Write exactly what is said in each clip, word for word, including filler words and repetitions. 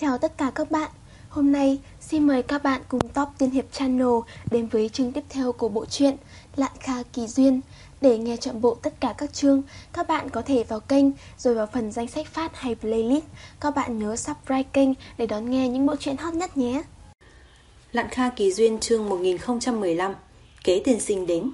Chào tất cả các bạn. Hôm nay xin mời các bạn cùng Top Tiên Hiệp Channel đến với chương tiếp theo của bộ truyện Lạn Kha Kỳ Duyên. Để nghe trọn bộ tất cả các chương, các bạn có thể vào kênh rồi vào phần danh sách phát hay playlist. Các bạn nhớ subscribe kênh để đón nghe những bộ truyện hot nhất nhé. Lạn Kha Kỳ Duyên chương một nghìn không trăm mười lăm. Kế tiên sinh đến.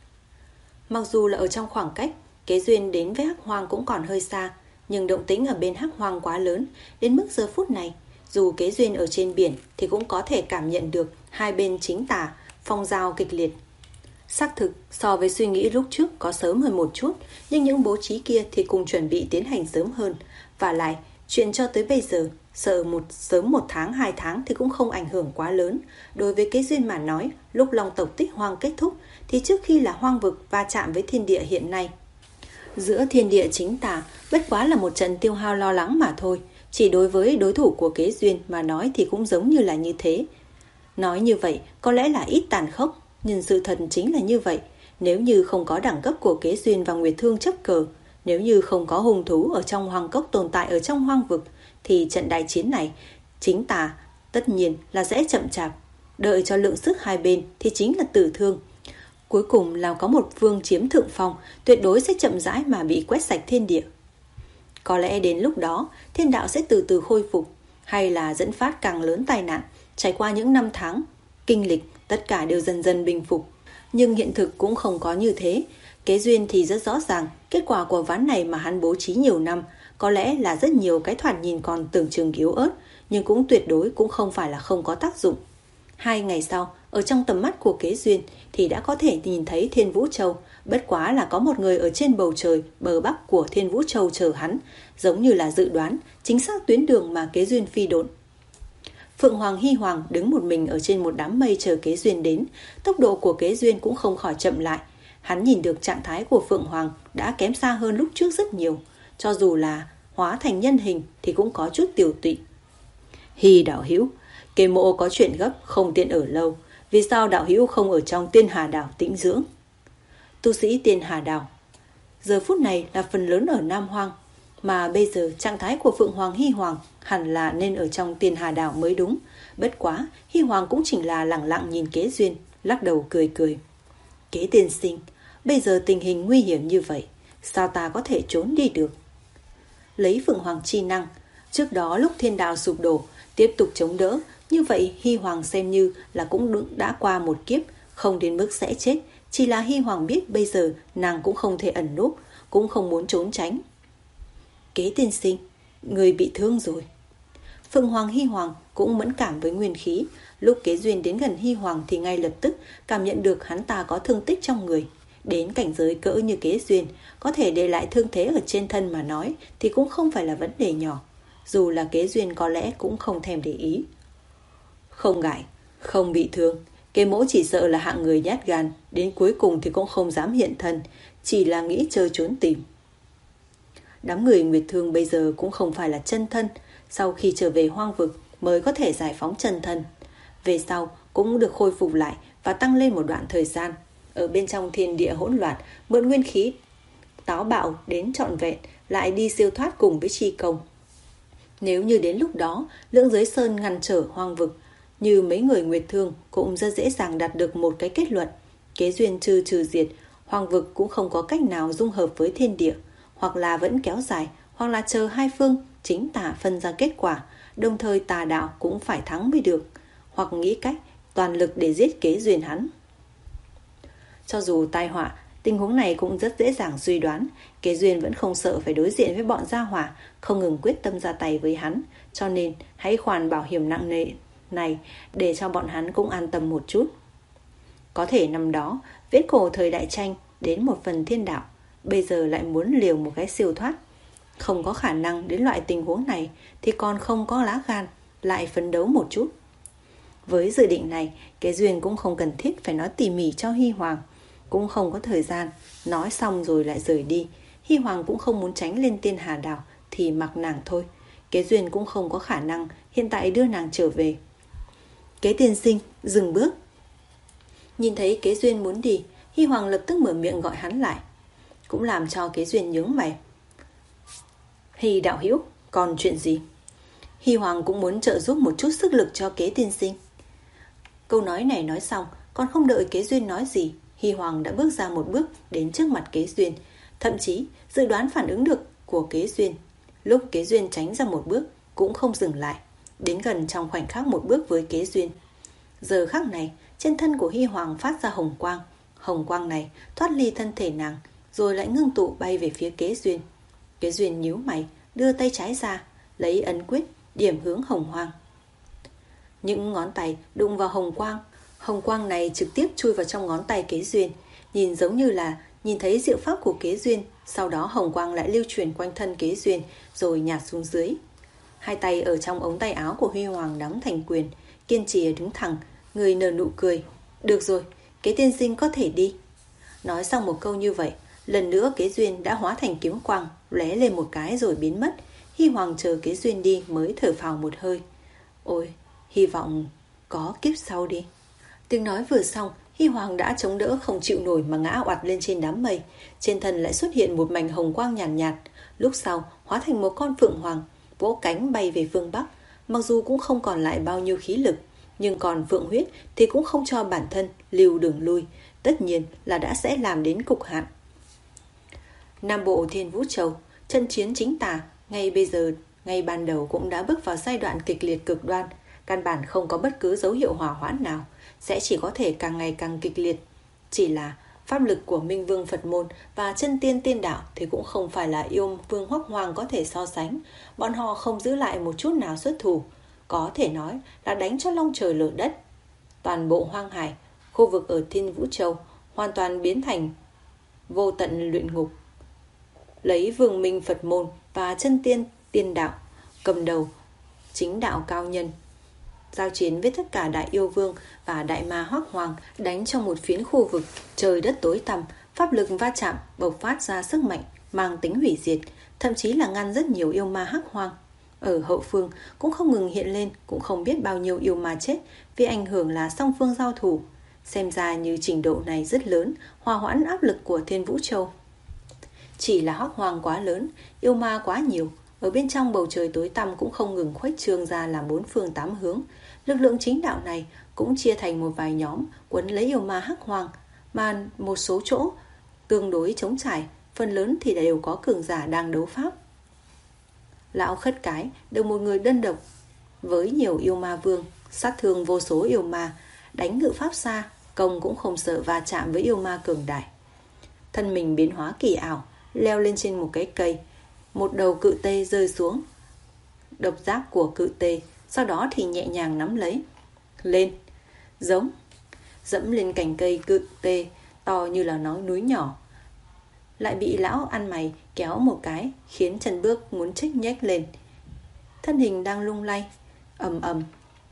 Mặc dù là ở trong khoảng cách, Kế Duyên đến với Hắc Hoang cũng còn hơi xa, nhưng động tĩnh ở bên Hắc Hoang quá lớn, đến mức giờ phút này, dù Kế Duyên ở trên biển thì cũng có thể cảm nhận được hai bên chính tà, phong giao kịch liệt. Xác thực, so với suy nghĩ lúc trước có sớm hơn một chút, nhưng những bố trí kia thì cùng chuẩn bị tiến hành sớm hơn. Và lại, chuyện cho tới bây giờ, sợ một sớm một tháng, hai tháng thì cũng không ảnh hưởng quá lớn. Đối với Kế Duyên mà nói, lúc Long tộc Tích Hoang kết thúc, thì trước khi là hoang vực va chạm với thiên địa hiện nay. Giữa thiên địa chính tà, bất quá là một trận tiêu hao lo lắng mà thôi. Chỉ đối với đối thủ của Kế Duyên mà nói thì cũng giống như là như thế. Nói như vậy có lẽ là ít tàn khốc, nhưng sự thật chính là như vậy. Nếu như không có đẳng cấp của Kế Duyên và Nguyệt Thương chấp cờ, nếu như không có hung thú ở trong hoang cốc tồn tại ở trong hoang vực, thì trận đại chiến này, chính tà, tất nhiên là sẽ chậm chạp. Đợi cho lượng sức hai bên thì chính là tử thương. Cuối cùng là có một phương chiếm thượng phong, tuyệt đối sẽ chậm rãi mà bị quét sạch thiên địa. Có lẽ đến lúc đó, thiên đạo sẽ từ từ khôi phục, hay là dẫn phát càng lớn tai nạn, trải qua những năm tháng, kinh lịch, tất cả đều dần dần bình phục. Nhưng hiện thực cũng không có như thế. Kế Duyên thì rất rõ ràng, kết quả của ván này mà hắn bố trí nhiều năm, có lẽ là rất nhiều cái thoạt nhìn còn tưởng chừng yếu ớt, nhưng cũng tuyệt đối cũng không phải là không có tác dụng. Hai ngày sau, ở trong tầm mắt của Kế Duyên thì đã có thể nhìn thấy Thiên Vũ Châu, bất quá là có một người ở trên bầu trời bờ bắc của Thiên Vũ Châu chờ hắn, giống như là dự đoán, chính xác tuyến đường mà Kế Duyên phi độn. Phượng Hoàng Hy Hoàng đứng một mình ở trên một đám mây chờ Kế Duyên đến, tốc độ của Kế Duyên cũng không khỏi chậm lại. Hắn nhìn được trạng thái của Phượng Hoàng đã kém xa hơn lúc trước rất nhiều, cho dù là hóa thành nhân hình thì cũng có chút tiểu tụy. Hy đạo hữu, Kế mộ có chuyện gấp không tiện ở lâu, vì sao đạo hữu không ở trong Tiên Hà Đảo tĩnh dưỡng? Tu sĩ Tiên Hà Đảo giờ phút này là phần lớn ở Nam Hoang, mà bây giờ trạng thái của Phượng Hoàng Hy Hoàng hẳn là nên ở trong Tiên Hà Đảo mới đúng. Bất quá Hy Hoàng cũng chỉ là lẳng lặng nhìn Kế Duyên, lắc đầu cười cười. Kế tiên sinh, bây giờ tình hình nguy hiểm như vậy, sao ta có thể trốn đi được? Lấy Phượng Hoàng chi năng, trước đó lúc thiên đạo sụp đổ, tiếp tục chống đỡ, như vậy Hy Hoàng xem như là cũng đã qua một kiếp, không đến mức sẽ chết. Chỉ là Hy Hoàng biết bây giờ nàng cũng không thể ẩn núp, cũng không muốn trốn tránh. Kế tiên sinh, người bị thương rồi. Phượng Hoàng Hy Hoàng cũng mẫn cảm với nguyên khí. Lúc Kế Duyên đến gần Hy Hoàng thì ngay lập tức cảm nhận được hắn ta có thương tích trong người. Đến cảnh giới cỡ như Kế Duyên, có thể để lại thương thế ở trên thân mà nói thì cũng không phải là vấn đề nhỏ. Dù là Kế Duyên có lẽ cũng không thèm để ý. Không ngại, không bị thương. Kế mỗ chỉ sợ là hạng người nhát gan, đến cuối cùng thì cũng không dám hiện thân, chỉ là nghĩ chơi trốn tìm. Đám người Nguyệt Thương bây giờ cũng không phải là chân thân, sau khi trở về hoang vực mới có thể giải phóng chân thân. Về sau cũng được khôi phục lại và tăng lên một đoạn thời gian. Ở bên trong thiên địa hỗn loạn, mượn nguyên khí táo bạo đến trọn vẹn, lại đi siêu thoát cùng với Chi Công. Nếu như đến lúc đó, Lưỡng Giới Sơn ngăn trở hoang vực, như mấy người Nguyệt Thương cũng rất dễ dàng đạt được một cái kết luận. Kế Duyên trừ trừ diệt, hoang vực cũng không có cách nào dung hợp với thiên địa, hoặc là vẫn kéo dài, hoặc là chờ hai phương chính tà phân ra kết quả, đồng thời tà đạo cũng phải thắng mới được, hoặc nghĩ cách toàn lực để giết Kế Duyên hắn. Cho dù tai họa, tình huống này cũng rất dễ dàng suy đoán. Kế Duyên vẫn không sợ phải đối diện với bọn gia hỏa, không ngừng quyết tâm ra tay với hắn, cho nên hãy khoản bảo hiểm nặng nề này để cho bọn hắn cũng an tâm một chút. Có thể năm đó viễn cổ thời đại tranh đến một phần thiên đạo, bây giờ lại muốn liều một cái siêu thoát. Không có khả năng đến loại tình huống này thì còn không có lá gan lại phấn đấu một chút. Với dự định này, Kế Duyên cũng không cần thiết phải nói tỉ mỉ cho Hy Hoàng, cũng không có thời gian nói xong rồi lại rời đi. Hy Hoàng cũng không muốn tránh lên Tiên Hà Đảo thì mặc nàng thôi. Kế Duyên cũng không có khả năng hiện tại đưa nàng trở về. Kế tiên sinh, dừng bước. Nhìn thấy Kế Duyên muốn đi, Hy Hoàng lập tức mở miệng gọi hắn lại, cũng làm cho Kế Duyên nhướng mày. Hy đạo hữu, còn chuyện gì? Hy Hoàng cũng muốn trợ giúp một chút sức lực cho Kế tiên sinh. Câu nói này nói xong, còn không đợi Kế Duyên nói gì, Hy Hoàng đã bước ra một bước đến trước mặt Kế Duyên, thậm chí dự đoán phản ứng được của Kế Duyên. Lúc Kế Duyên tránh ra một bước cũng không dừng lại, đến gần trong khoảnh khắc một bước với Kế Duyên. Giờ khắc này, trên thân của Hy Hoàng phát ra hồng quang. Hồng quang này thoát ly thân thể nàng, rồi lại ngưng tụ bay về phía Kế Duyên. Kế Duyên nhíu mày, đưa tay trái ra, lấy ấn quyết, điểm hướng hồng hoang. Những ngón tay đụng vào hồng quang. Hồng quang này trực tiếp chui vào trong ngón tay Kế Duyên, nhìn giống như là nhìn thấy diệu pháp của Kế Duyên. Sau đó hồng quang lại lưu truyền quanh thân Kế Duyên, rồi nhạt xuống dưới. Hai tay ở trong ống tay áo của Huy Hoàng nắm thành quyền, kiên trì đứng thẳng, người nở nụ cười. Được rồi, Kế tiên sinh có thể đi. Nói xong một câu như vậy, lần nữa Kế Duyên đã hóa thành kiếm quang, lóe lên một cái rồi biến mất. Hy Hoàng chờ Kế Duyên đi mới thở phào một hơi. Ôi, hy vọng có kiếp sau đi. Tiếng nói vừa xong, Hy Hoàng đã chống đỡ không chịu nổi mà ngã oặt lên trên đám mây. Trên thân lại xuất hiện một mảnh hồng quang nhàn nhạt, nhạt. Lúc sau hóa thành một con phượng hoàng, vỗ cánh bay về phương Bắc. Mặc dù cũng không còn lại bao nhiêu khí lực, nhưng còn phượng huyết thì cũng không cho bản thân lưu đường lui. Tất nhiên là đã sẽ làm đến cực hạn. Nam Bộ Thiên Vũ Châu, trận chiến chính tà ngay bây giờ, ngay ban đầu cũng đã bước vào giai đoạn kịch liệt cực đoan. Căn bản không có bất cứ dấu hiệu hòa hoãn nào, sẽ chỉ có thể càng ngày càng kịch liệt. Chỉ là pháp lực của Minh Vương Phật Môn và chân tiên tiên đạo thì cũng không phải là yêu vương Hoắc Hoàng có thể so sánh. Bọn họ không giữ lại một chút nào xuất thủ, có thể nói là đánh cho long trời lở đất. Toàn bộ hoang hải, khu vực ở Thiên Vũ Châu hoàn toàn biến thành vô tận luyện ngục. Lấy Vương Minh Phật Môn và chân tiên tiên đạo cầm đầu, chính đạo cao nhân giao chiến với tất cả đại yêu vương và đại ma Hoắc Hoàng, đánh trong một phiến khu vực trời đất tối tăm. Pháp lực va chạm bộc phát ra sức mạnh mang tính hủy diệt, thậm chí là ngăn rất nhiều yêu ma Hắc Hoàng. Ở hậu phương cũng không ngừng hiện lên, cũng không biết bao nhiêu yêu ma chết vì ảnh hưởng là song phương giao thủ. Xem ra như trình độ này rất lớn, hòa hoãn áp lực của Thiên Vũ Châu. Chỉ là Hắc Hoàng quá lớn, yêu ma quá nhiều, ở bên trong bầu trời tối tăm cũng không ngừng khuếch trương ra làm bốn phương tám hướng. Lực lượng chính đạo này cũng chia thành một vài nhóm quấn lấy yêu ma Hắc Hoàng, mà một số chỗ tương đối trống trải, phần lớn thì đều có cường giả đang đấu pháp. Lão Khất Cái được một người đơn độc với nhiều yêu ma vương, sát thương vô số yêu ma, đánh ngự pháp xa, công cũng không sợ va chạm với yêu ma cường đại. Thân mình biến hóa kỳ ảo, leo lên trên một cái cây, một đầu cự tê rơi xuống. Độc giác của cự tê sau đó thì nhẹ nhàng nắm lấy. Lên, giống, dẫm lên cành cây cự tê to như là nói núi nhỏ. Lại bị lão ăn mày kéo một cái, khiến chân bước muốn chích nhếch lên. Thân hình đang lung lay, ầm ầm.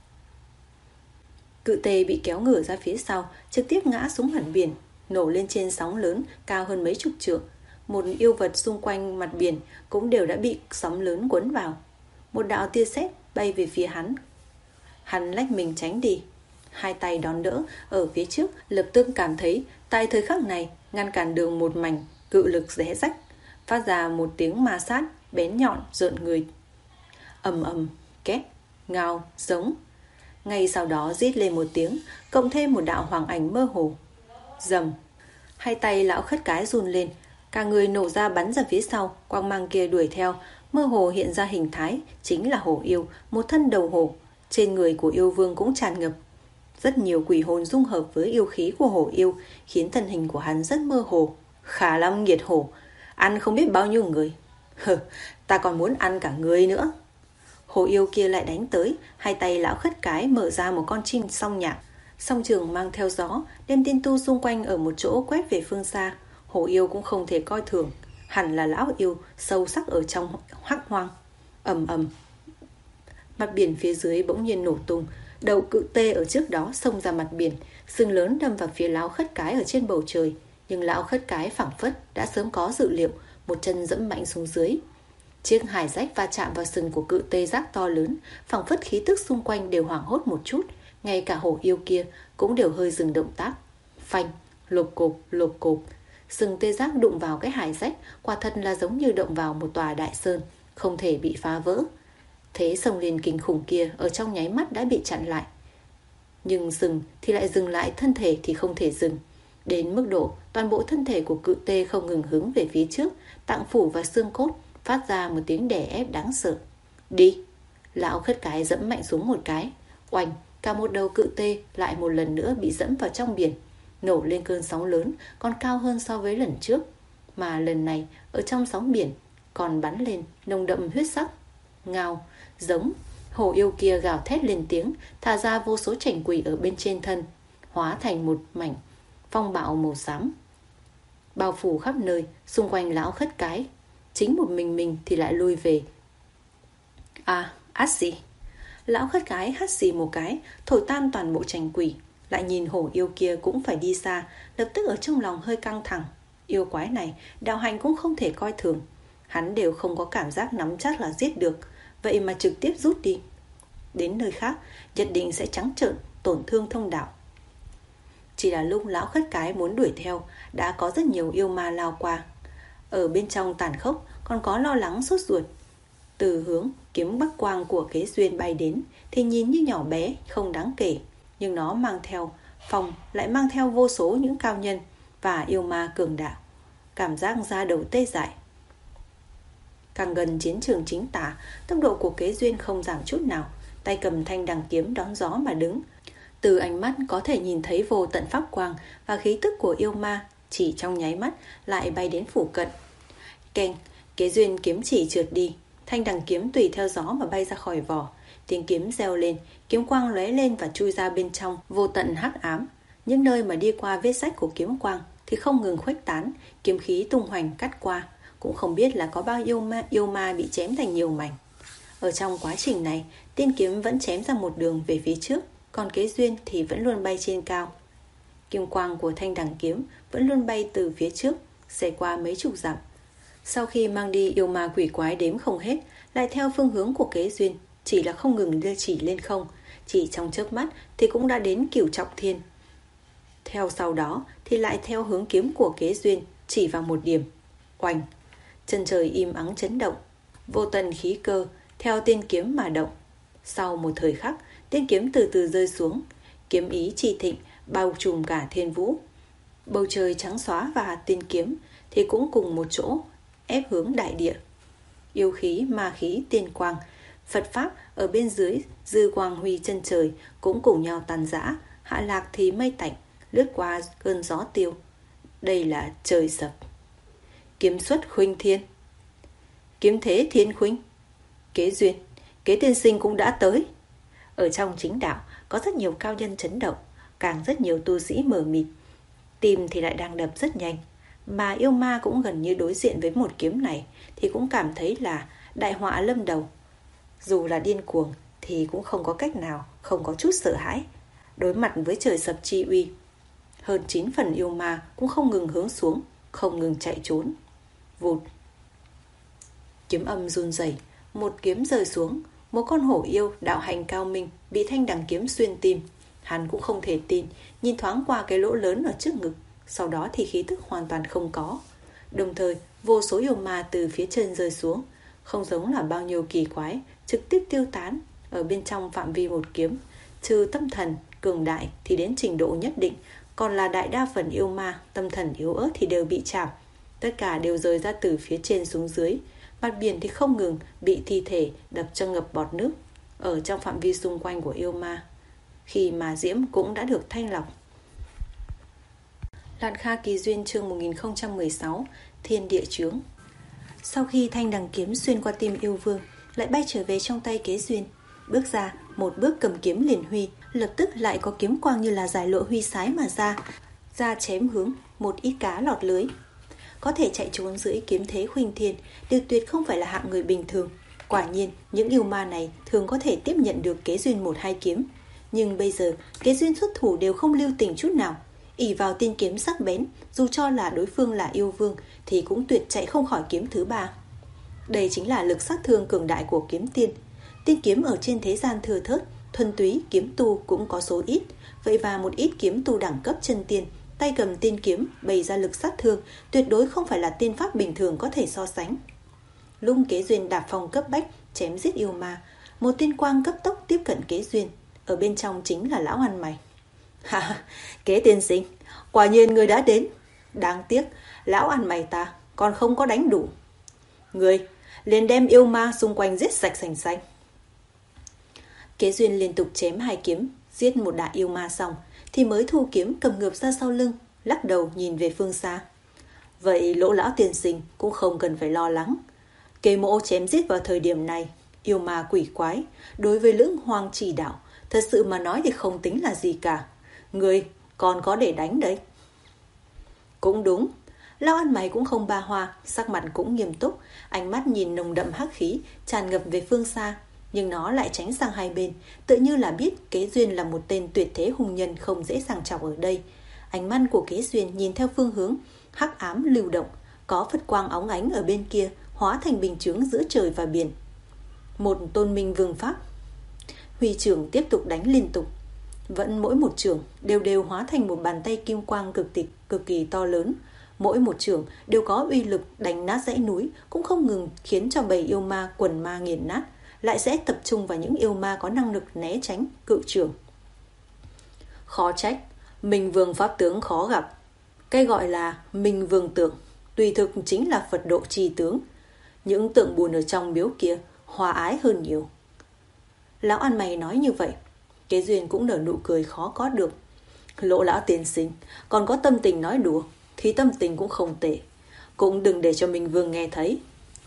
Cự tê bị kéo ngửa ra phía sau, trực tiếp ngã xuống hẳn biển, nổ lên trên sóng lớn cao hơn mấy chục trượng. Một yêu vật xung quanh mặt biển cũng đều đã bị sóng lớn cuốn vào. Một đạo tia sét bay về phía hắn. Hắn lách mình tránh đi, hai tay đón đỡ ở phía trước, lập tức cảm thấy tại thời khắc này ngăn cản đường một mảnh cự lực rẽ rách, phát ra một tiếng ma sát bén nhọn rợn người. Ầm ầm, két, ngao, giống. Ngay sau đó rít lên một tiếng, cộng thêm một đạo hoàng ảnh mơ hồ. Rầm, hai tay lão Khất Cái run lên, cả người nổ ra bắn ra phía sau, quang mang kia đuổi theo, mơ hồ hiện ra hình thái chính là hổ yêu, một thân đầu hổ. Trên người của yêu vương cũng tràn ngập rất nhiều quỷ hồn dung hợp với yêu khí của hổ yêu, khiến thân hình của hắn rất mơ hồ. Khả Lâm nghiệt hổ, ăn không biết bao nhiêu người. Hừ, ta còn muốn ăn cả người nữa. Hổ yêu kia lại đánh tới, hai tay lão Khất Cái mở ra một con chim song nhạc, song trường mang theo gió, đem tiên tu xung quanh ở một chỗ quét về phương xa. Hổ yêu cũng không thể coi thường, hẳn là lão yêu sâu sắc ở trong Hắc Hoang. Ầm ầm, mặt biển phía dưới bỗng nhiên nổ tung, đầu cự tê ở trước đó xông ra mặt biển, sừng lớn đâm vào phía lão Khất Cái ở trên bầu trời. Nhưng lão Khất Cái phảng phất đã sớm có dự liệu, một chân dẫm mạnh xuống dưới. Chiếc hải rách va chạm vào sừng của cự tê giác to lớn, phảng phất khí tức xung quanh đều hoảng hốt một chút, ngay cả hổ yêu kia cũng đều hơi dừng động tác. Phanh, lộp cộp, lộp cộp, sừng tê giác đụng vào cái hải rách, quả thật là giống như động vào một tòa đại sơn, không thể bị phá vỡ. Thế xông lên kinh khủng kia ở trong nháy mắt đã bị chặn lại. Nhưng dừng thì lại dừng lại, thân thể thì không thể dừng. Đến mức độ toàn bộ thân thể của cự tê không ngừng hướng về phía trước, tạng phủ và xương cốt phát ra một tiếng đè ép đáng sợ. Đi! Lão khất cái dẫm mạnh xuống một cái. Oanh! Cả một đầu cự tê lại một lần nữa bị dẫm vào trong biển, nổ lên cơn sóng lớn còn cao hơn so với lần trước. Mà lần này ở trong sóng biển còn bắn lên nồng đậm huyết sắc. Ngao! Giống! Hổ yêu kia gào thét lên tiếng, thả ra vô số chảnh quỷ ở bên trên thân, hóa thành một mảnh phong bạo màu xám, bao phủ khắp nơi xung quanh lão khất cái. Chính một mình mình thì lại lui về. À, át gì? Lão khất cái hắt xì một cái, thổi tan toàn bộ chảnh quỷ. Lại nhìn hổ yêu kia cũng phải đi xa, lập tức ở trong lòng hơi căng thẳng. Yêu quái này đạo hành cũng không thể coi thường. Hắn đều không có cảm giác nắm chắc là giết được, vậy mà trực tiếp rút đi. Đến nơi khác nhất định sẽ trắng trợn tổn thương thông đạo. Chỉ là lúc lão khất cái muốn đuổi theo, đã có rất nhiều yêu ma lao qua. Ở bên trong tàn khốc còn có lo lắng sốt ruột. Từ hướng kiếm bắc quang của Kế Duyên bay đến thì nhìn như nhỏ bé, không đáng kể, nhưng nó mang theo phòng lại mang theo vô số những cao nhân và yêu ma cường đạo. Cảm giác da đầu tê dại. Càng gần chiến trường chính tả, tốc độ của Kế Duyên không giảm chút nào, tay cầm thanh đằng kiếm đón gió mà đứng. Từ ánh mắt có thể nhìn thấy vô tận pháp quang và khí tức của yêu ma, chỉ trong nháy mắt lại bay đến phủ cận. Keng! Kế Duyên kiếm chỉ trượt đi, thanh đằng kiếm tùy theo gió mà bay ra khỏi vỏ. Tiếng kiếm reo lên, kiếm quang lóe lên và chui ra bên trong vô tận hắc ám. Những nơi mà đi qua vết rách của kiếm quang thì không ngừng khuếch tán, kiếm khí tung hoành cắt qua. Cũng không biết là có bao nhiêu ma, yêu ma bị chém thành nhiều mảnh. Ở trong quá trình này, tiên kiếm vẫn chém ra một đường về phía trước, còn Kế Duyên thì vẫn luôn bay trên cao. Kim quang của thanh đằng kiếm vẫn luôn bay từ phía trước, xẻ qua mấy chục dặm. Sau khi mang đi yêu ma quỷ quái đếm không hết, lại theo phương hướng của Kế Duyên, chỉ là không ngừng đưa chỉ lên không, chỉ trong chớp mắt thì cũng đã đến Cửu Trọng Thiên. Theo sau đó thì lại theo hướng kiếm của Kế Duyên, chỉ vào một điểm. Oanh! Chân trời im ắng chấn động, vô tận khí cơ theo tiên kiếm mà động. Sau một thời khắc, tiên kiếm từ từ rơi xuống, kiếm ý chi thịnh bao trùm cả thiên vũ. Bầu trời trắng xóa và tiên kiếm thì cũng cùng một chỗ ép hướng đại địa. Yêu khí, ma khí, tiên quang, Phật pháp ở bên dưới dư quang huy chân trời cũng cùng nhau tàn rã, hạ lạc thì mây tạnh, lướt qua cơn gió tiêu. Đây là trời sập. Kiếm xuất khuynh thiên, kiếm thế thiên khuynh. Kế Duyên, Kế tiên sinh cũng đã tới. Ở trong chính đạo có rất nhiều cao nhân chấn động, càng rất nhiều tu sĩ mờ mịt. Tim thì lại đang đập rất nhanh. Mà yêu ma cũng gần như đối diện với một kiếm này thì cũng cảm thấy là đại họa lâm đầu. Dù là điên cuồng thì cũng không có cách nào không có chút sợ hãi đối mặt với trời sập chi uy. Hơn chín phần yêu ma cũng không ngừng hướng xuống, không ngừng chạy trốn. Vụt! Kiếm âm run rẩy, một kiếm rơi xuống. Một con hổ yêu đạo hành cao minh bị thanh đằng kiếm xuyên tim. Hắn cũng không thể tin, nhìn thoáng qua cái lỗ lớn ở trước ngực, sau đó thì khí tức hoàn toàn không có. Đồng thời vô số yêu ma từ phía chân rơi xuống, không giống là bao nhiêu kỳ quái, trực tiếp tiêu tán ở bên trong phạm vi một kiếm. Trừ tâm thần cường đại thì đến trình độ nhất định, còn là đại đa phần yêu ma tâm thần yếu ớt thì đều bị chạm. Tất cả đều rơi ra từ phía trên xuống dưới. Mặt biển thì không ngừng bị thi thể đập cho ngập bọt nước ở trong phạm vi xung quanh của yêu ma. Khi mà diễm cũng đã được thanh lọc. Lạn Kha Kỳ Duyên chương một nghìn không trăm mười sáu, Thiên Địa Chướng. Sau khi thanh đằng kiếm xuyên qua tim yêu vương, lại bay trở về trong tay Kế Duyên. Bước ra, một bước cầm kiếm liền huy, lập tức lại có kiếm quang như là giải lộ huy sái mà ra, ra chém hướng một ít cá lọt lưới. Có thể chạy trốn dưới kiếm thế khuynh thiên đều tuyệt không phải là hạng người bình thường. Quả nhiên những yêu ma này thường có thể tiếp nhận được Kế Duyên một hai kiếm. Nhưng bây giờ Kế Duyên xuất thủ đều không lưu tình chút nào, ỷ vào tiên kiếm sắc bén, dù cho là đối phương là yêu vương thì cũng tuyệt chạy không khỏi kiếm thứ ba. Đây chính là lực sát thương cường đại của kiếm tiên. Tiên kiếm ở trên thế gian thừa thớt, thuần túy kiếm tu cũng có số ít. Vậy và một ít kiếm tu đẳng cấp chân tiên, tay cầm tiên kiếm bày ra lực sát thương tuyệt đối không phải là tiên pháp bình thường có thể so sánh. Lung Kế Duyên đạp phong cấp bách chém giết yêu ma, một tiên quang cấp tốc tiếp cận Kế Duyên. Ở bên trong chính là lão ăn mày. Ha, Kế tiên sinh, quả nhiên người đã đến. Đáng tiếc, lão ăn mày ta còn không có đánh đủ. Người liền đem yêu ma xung quanh giết sạch sành xanh. Kế Duyên liên tục chém hai kiếm, giết một đại yêu ma xong, thì mới thu kiếm cầm ngược ra sau lưng, lắc đầu nhìn về phương xa. Vậy Lỗ lão tiên sinh cũng không cần phải lo lắng. Kế mỗ chém giết vào thời điểm này, yêu ma quỷ quái, đối với lưỡng hoàng chỉ đạo, thật sự mà nói thì không tính là gì cả. Người còn có để đánh đấy. Cũng đúng, lão ăn mày cũng không ba hoa, sắc mặt cũng nghiêm túc, ánh mắt nhìn nồng đậm hắc khí, tràn ngập về phương xa. Nhưng nó lại tránh sang hai bên, tự như là biết Kế Duyên là một tên tuyệt thế hung nhân không dễ dàng chọc ở đây. Ánh mắt của Kế Duyên nhìn theo phương hướng hắc ám lưu động, có Phật quang óng ánh ở bên kia, hóa thành bình chướng giữa trời và biển. Một tôn minh vương pháp. Huy trưởng tiếp tục đánh liên tục, vẫn mỗi một trưởng đều đều hóa thành một bàn tay kim quang cực tịch cực kỳ to lớn. Mỗi một trưởng đều có uy lực đánh nát dãy núi, cũng không ngừng khiến cho bầy yêu ma quần ma nghiền nát, lại sẽ tập trung vào những yêu ma có năng lực né tránh cự trưởng. Khó trách Minh Vương pháp tướng khó gặp. Cái gọi là Minh Vương tượng tùy thực chính là Phật độ trì tướng. Những tượng bùn ở trong miếu kia hòa ái hơn nhiều. Lão ăn mày nói như vậy, Kế Duyên cũng nở nụ cười khó có được. Lỗ lão tiên sinh còn có tâm tình nói đùa thì tâm tình cũng không tệ, cũng đừng để cho Minh Vương nghe thấy.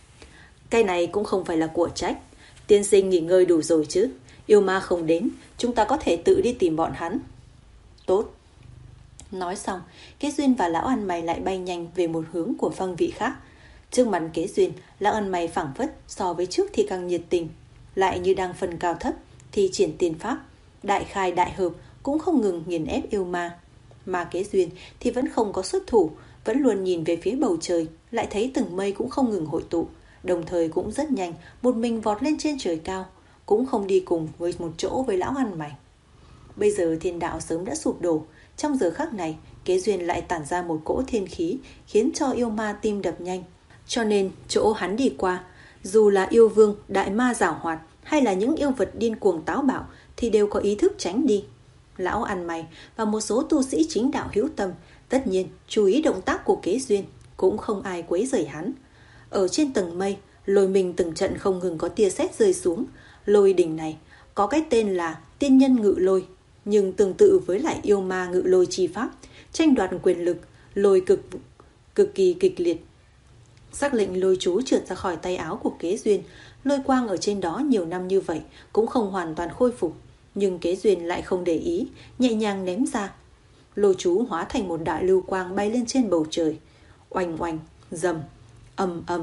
Cái này cũng không phải là của trách. Tiên sinh nghỉ ngơi đủ rồi chứ. Yêu ma không đến, chúng ta có thể tự đi tìm bọn hắn. Tốt. Nói xong, Kế Duyên và lão ăn mày lại bay nhanh về một hướng của phương vị khác. Trước mặt Kế Duyên, lão ăn mày phảng phất so với trước thì càng nhiệt tình, lại như đang phân cao thấp thì triển tiên pháp, đại khai đại hợp, cũng không ngừng nghiền ép yêu ma. Mà Kế Duyên thì vẫn không có xuất thủ, vẫn luôn nhìn về phía bầu trời, lại thấy từng mây cũng không ngừng hội tụ, đồng thời cũng rất nhanh một mình vọt lên trên trời cao, cũng không đi cùng với một chỗ với lão ăn mày. Bây giờ thiên đạo sớm đã sụp đổ, trong giờ khắc này Kế Duyên lại tản ra một cỗ thiên khí, khiến cho yêu ma tim đập nhanh. Cho nên chỗ hắn đi qua, dù là yêu vương, đại ma giảo hoạt, hay là những yêu vật điên cuồng táo bạo, thì đều có ý thức tránh đi. Lão ăn mày và một số tu sĩ chính đạo hữu tâm tất nhiên chú ý động tác của Kế Duyên, cũng không ai quấy rầy hắn. Ở trên tầng mây, lôi mình từng trận không ngừng có tia sét rơi xuống. Lôi đỉnh này có cái tên là tiên nhân ngự lôi, nhưng tương tự với lại yêu ma ngự lôi chi pháp, tranh đoạt quyền lực, lôi cực cực kỳ kịch liệt. Sắc lệnh lôi chú trượt ra khỏi tay áo của Kế Duyên, lôi quang ở trên đó nhiều năm như vậy cũng không hoàn toàn khôi phục, nhưng Kế Duyên lại không để ý, nhẹ nhàng ném ra. Lôi chú hóa thành một đại lưu quang bay lên trên bầu trời, oanh oanh, rầm, ầm ầm.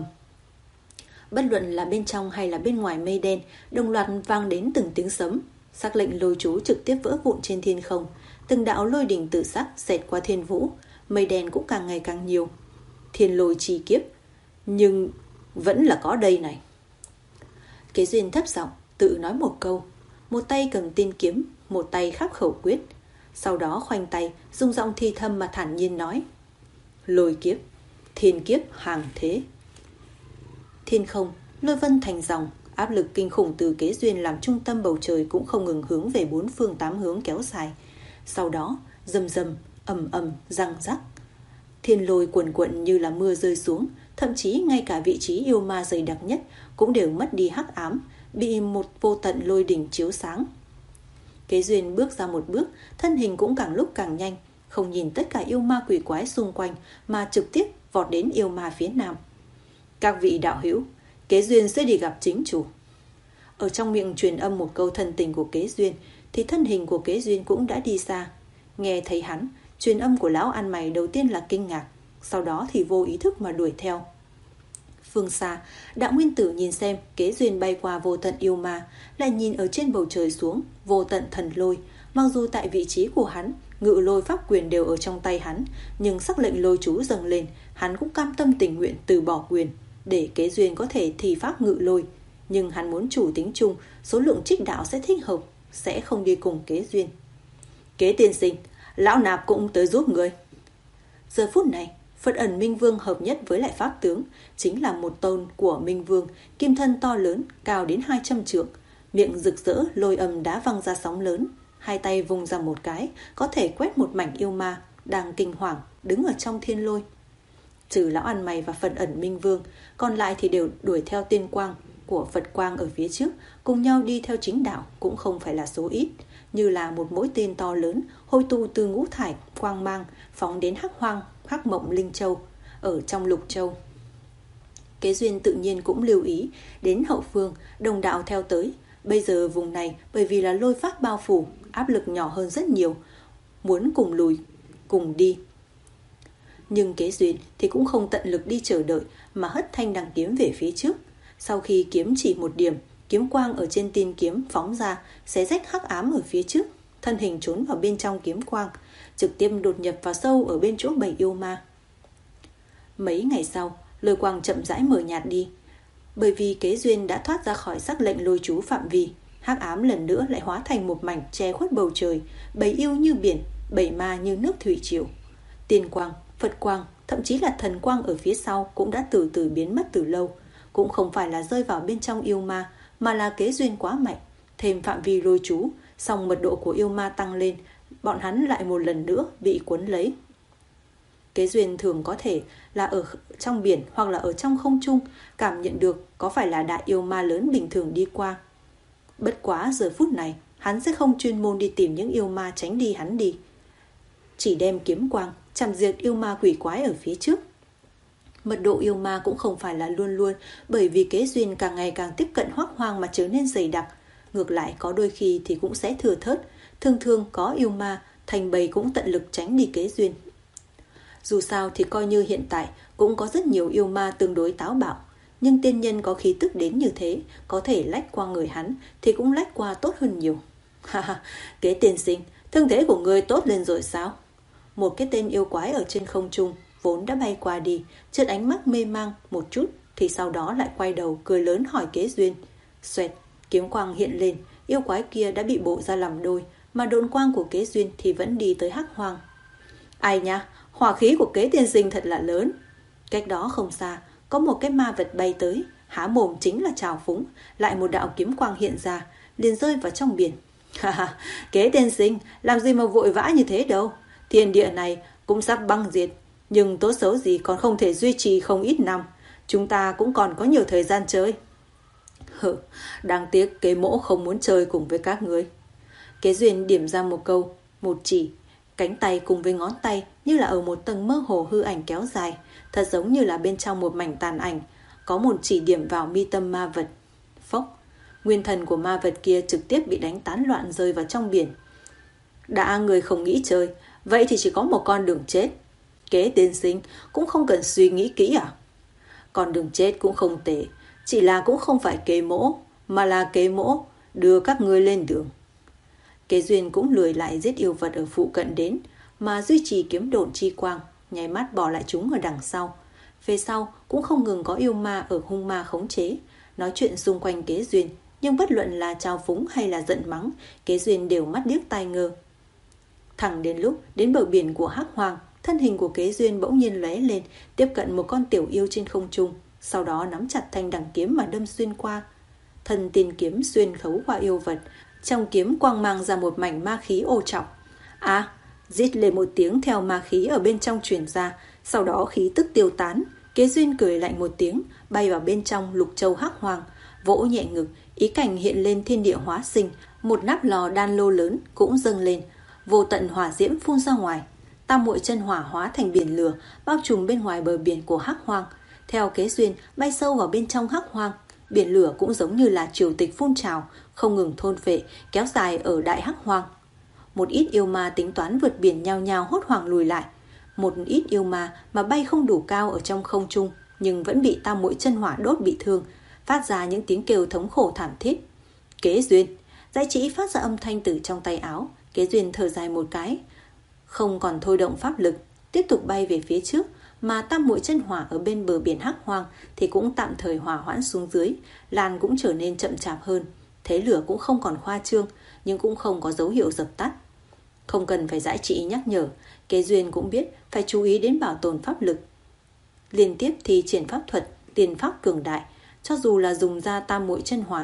Bất luận là bên trong hay là bên ngoài mây đen, đồng loạt vang đến từng tiếng sấm. Sắc lệnh lôi chú trực tiếp vỡ vụn trên thiên không, từng đạo lôi đỉnh tự sắc xẹt qua thiên vũ, mây đen cũng càng ngày càng nhiều. Thiên lôi chi kiếp, nhưng vẫn là có đây này. Kế Duyên thấp giọng tự nói một câu, một tay cầm tiên kiếm, một tay khắc khẩu quyết, sau đó khoanh tay dùng giọng thi thầm mà thản nhiên nói: lôi kiếp, thiên kiếp hàng thế. Thiên không, lôi vân thành dòng, áp lực kinh khủng từ Kế Duyên làm trung tâm bầu trời cũng không ngừng hướng về bốn phương tám hướng kéo dài. Sau đó, rầm rầm, ầm ầm, răng rắc. Thiên lôi cuồn cuộn như là mưa rơi xuống, thậm chí ngay cả vị trí yêu ma dày đặc nhất cũng đều mất đi hắc ám, bị một vô tận lôi đỉnh chiếu sáng. Kế Duyên bước ra một bước, thân hình cũng càng lúc càng nhanh, không nhìn tất cả yêu ma quỷ quái xung quanh mà trực tiếp vọt đến yêu ma phía nam. Các vị đạo hữu, Kế Duyên sẽ đi gặp chính chủ. Ở trong miệng truyền âm một câu thân tình của Kế Duyên, thì thân hình của Kế Duyên cũng đã đi xa. Nghe thấy hắn, truyền âm của lão ăn mày đầu tiên là kinh ngạc, sau đó thì vô ý thức mà đuổi theo. Phương xa, Đạo Nguyên Tử nhìn xem Kế Duyên bay qua vô tận yêu ma, lại nhìn ở trên bầu trời xuống vô tận thần lôi. Mặc dù tại vị trí của hắn, ngự lôi pháp quyền đều ở trong tay hắn, nhưng sắc lệnh lôi chú dâng lên, hắn cũng cam tâm tình nguyện từ bỏ quyền để Kế Duyên có thể thi pháp ngự lôi. Nhưng hắn muốn chủ tính chung, số lượng trích đạo sẽ thích hợp, sẽ không đi cùng Kế Duyên. Kế tiên sinh, lão nạp cũng tới giúp người. Giờ phút này, Phật ẩn Minh Vương hợp nhất với lại pháp tướng, chính là một tôn của Minh Vương, kim thân to lớn, cao đến hai trăm trượng, miệng rực rỡ lôi âm đá văng ra sóng lớn, hai tay vùng ra một cái, có thể quét một mảnh yêu ma đang kinh hoàng đứng ở trong thiên lôi. Trừ lão ăn mày và phần ẩn minh vương, còn lại thì đều đuổi theo tiên quang của Phật quang ở phía trước, cùng nhau đi theo chính đạo cũng không phải là số ít, như là một mũi tên to lớn hôi tu từ ngũ thải quang mang phóng đến Hắc Hoang, Hắc Mộng Linh Châu ở trong Lục Châu. Kế Duyên tự nhiên cũng lưu ý đến hậu phương, đồng đạo theo tới. Bây giờ vùng này bởi vì là lôi pháp bao phủ, áp lực nhỏ hơn rất nhiều, muốn cùng lùi cùng đi. Nhưng Kế Duyên thì cũng không tận lực đi chờ đợi, mà hất thanh đằng kiếm về phía trước. Sau khi kiếm chỉ một điểm, kiếm quang ở trên tiên kiếm phóng ra, xé rách hắc ám ở phía trước, thân hình trốn vào bên trong kiếm quang, trực tiếp đột nhập vào sâu ở bên chỗ bầy yêu ma. Mấy ngày sau, lôi quang chậm rãi mở nhạt đi, bởi vì Kế Duyên đã thoát ra khỏi sắc lệnh lôi chú phạm vi. Hắc ám lần nữa lại hóa thành một mảnh che khuất bầu trời, bầy yêu như biển, bầy ma như nước thủy triều. Tiên quang, Phật quang, thậm chí là thần quang ở phía sau cũng đã từ từ biến mất từ lâu. Cũng không phải là rơi vào bên trong yêu ma, mà là Kế Duyên quá mạnh, thêm phạm vi lôi chú, song mật độ của yêu ma tăng lên, bọn hắn lại một lần nữa bị cuốn lấy. Kế Duyên thường có thể là ở trong biển hoặc là ở trong không trung, cảm nhận được có phải là đại yêu ma lớn bình thường đi qua. Bất quá giờ phút này, hắn sẽ không chuyên môn đi tìm những yêu ma tránh đi hắn đi, chỉ đem kiếm quang chằm diệt yêu ma quỷ quái ở phía trước. Mật độ yêu ma cũng không phải là luôn luôn bởi vì Kế Duyên càng ngày càng tiếp cận Hoắc Hoang mà trở nên dày đặc. Ngược lại có đôi khi thì cũng sẽ thừa thớt, thường thường có yêu ma thành bầy cũng tận lực tránh đi Kế Duyên. Dù sao thì coi như hiện tại cũng có rất nhiều yêu ma tương đối táo bạo, nhưng tiên nhân có khí tức đến như thế, có thể lách qua người hắn thì cũng lách qua tốt hơn nhiều. Ha ha, Kế tiên sinh, thương thế của ngươi tốt lên rồi sao? Một cái tên yêu quái ở trên không trung vốn đã bay qua đi, chợt ánh mắt mê mang một chút, thì sau đó lại quay đầu cười lớn hỏi Kế Duyên. Xoẹt, kiếm quang hiện lên, yêu quái kia đã bị bộ ra làm đôi, mà độn quang của Kế Duyên thì vẫn đi tới Hắc Hoang. Ai nha, hỏa khí của Kế tiên sinh thật là lớn. Cách đó không xa, có một cái ma vật bay tới, há mồm chính là trào phúng, lại một đạo kiếm quang hiện ra, liền rơi vào trong biển. Ha ha, Kế tiên sinh, làm gì mà vội vã như thế đâu. Thiên địa này cũng sắp băng diệt, nhưng tốt xấu gì còn không thể duy trì không ít năm. Chúng ta cũng còn có nhiều thời gian chơi. Hừ, đáng tiếc Kế mỗ không muốn chơi cùng với các ngươi. Kế Duyên điểm ra một câu, một chỉ, cánh tay cùng với ngón tay như là ở một tầng mơ hồ hư ảnh kéo dài, thật giống như là bên trong một mảnh tàn ảnh, có một chỉ điểm vào mi tâm ma vật. Phốc, nguyên thần của ma vật kia trực tiếp bị đánh tán loạn rơi vào trong biển. Đã người không nghĩ chơi, vậy thì chỉ có một con đường chết. Kế tiên sinh cũng không cần suy nghĩ kỹ à? Con đường chết cũng không tệ, chỉ là cũng không phải Kế mỗ, mà là Kế mỗ đưa các ngươi lên đường. Kế Duyên cũng lười lại giết yêu vật ở phụ cận đến, mà duy trì kiếm độn chi quang, nháy mắt bỏ lại chúng ở đằng sau. Về sau cũng không ngừng có yêu ma ở hung ma khống chế, nói chuyện xung quanh Kế Duyên, nhưng bất luận là trào phúng hay là giận mắng, Kế Duyên đều mắt điếc tai ngơ. Thẳng đến lúc đến bờ biển của Hắc Hoang, thân hình của Kế Duyên bỗng nhiên lóe lên, tiếp cận một con tiểu yêu trên không trung, sau đó nắm chặt thanh đằng kiếm mà đâm xuyên qua. Thân tiên kiếm xuyên thấu qua yêu vật, trong kiếm quang mang ra một mảnh ma khí ô trọc. À, rít lên một tiếng theo ma khí ở bên trong truyền ra, sau đó khí tức tiêu tán. Kế Duyên cười lạnh một tiếng, bay vào bên trong Lục Châu Hắc Hoang, vỗ nhẹ ngực, ý cảnh hiện lên thiên địa hóa sinh, một nắp lò đan lô lớn cũng dâng lên, vô tận hỏa diễm phun ra ngoài. Tam muội chân hỏa hóa thành biển lửa, bao trùm bên ngoài bờ biển của Hắc Hoang. Theo Kế Duyên bay sâu vào bên trong Hắc Hoang, biển lửa cũng giống như là triều tịch phun trào, không ngừng thôn phệ, kéo dài ở đại Hắc Hoang. Một ít yêu ma tính toán vượt biển nhao nhao hốt hoảng lùi lại. Một ít yêu ma mà bay không đủ cao ở trong không trung, nhưng vẫn bị tam muội chân hỏa đốt bị thương, phát ra những tiếng kêu thống khổ thảm thiết. Kế Duyên, Giải Chỉ phát ra âm thanh từ trong tay áo. Kế Duyên thở dài một cái, không còn thôi động pháp lực, tiếp tục bay về phía trước, mà tam muội chân hỏa ở bên bờ biển Hắc Hoang thì cũng tạm thời hỏa hoãn xuống dưới, lan cũng trở nên chậm chạp hơn. Thế lửa cũng không còn khoa trương, nhưng cũng không có dấu hiệu dập tắt. Không cần phải Giải Chỉ nhắc nhở, Kế Duyên cũng biết phải chú ý đến bảo tồn pháp lực. Liên tiếp thì triển pháp thuật, tiền pháp cường đại, cho dù là dùng ra tam muội chân hỏa,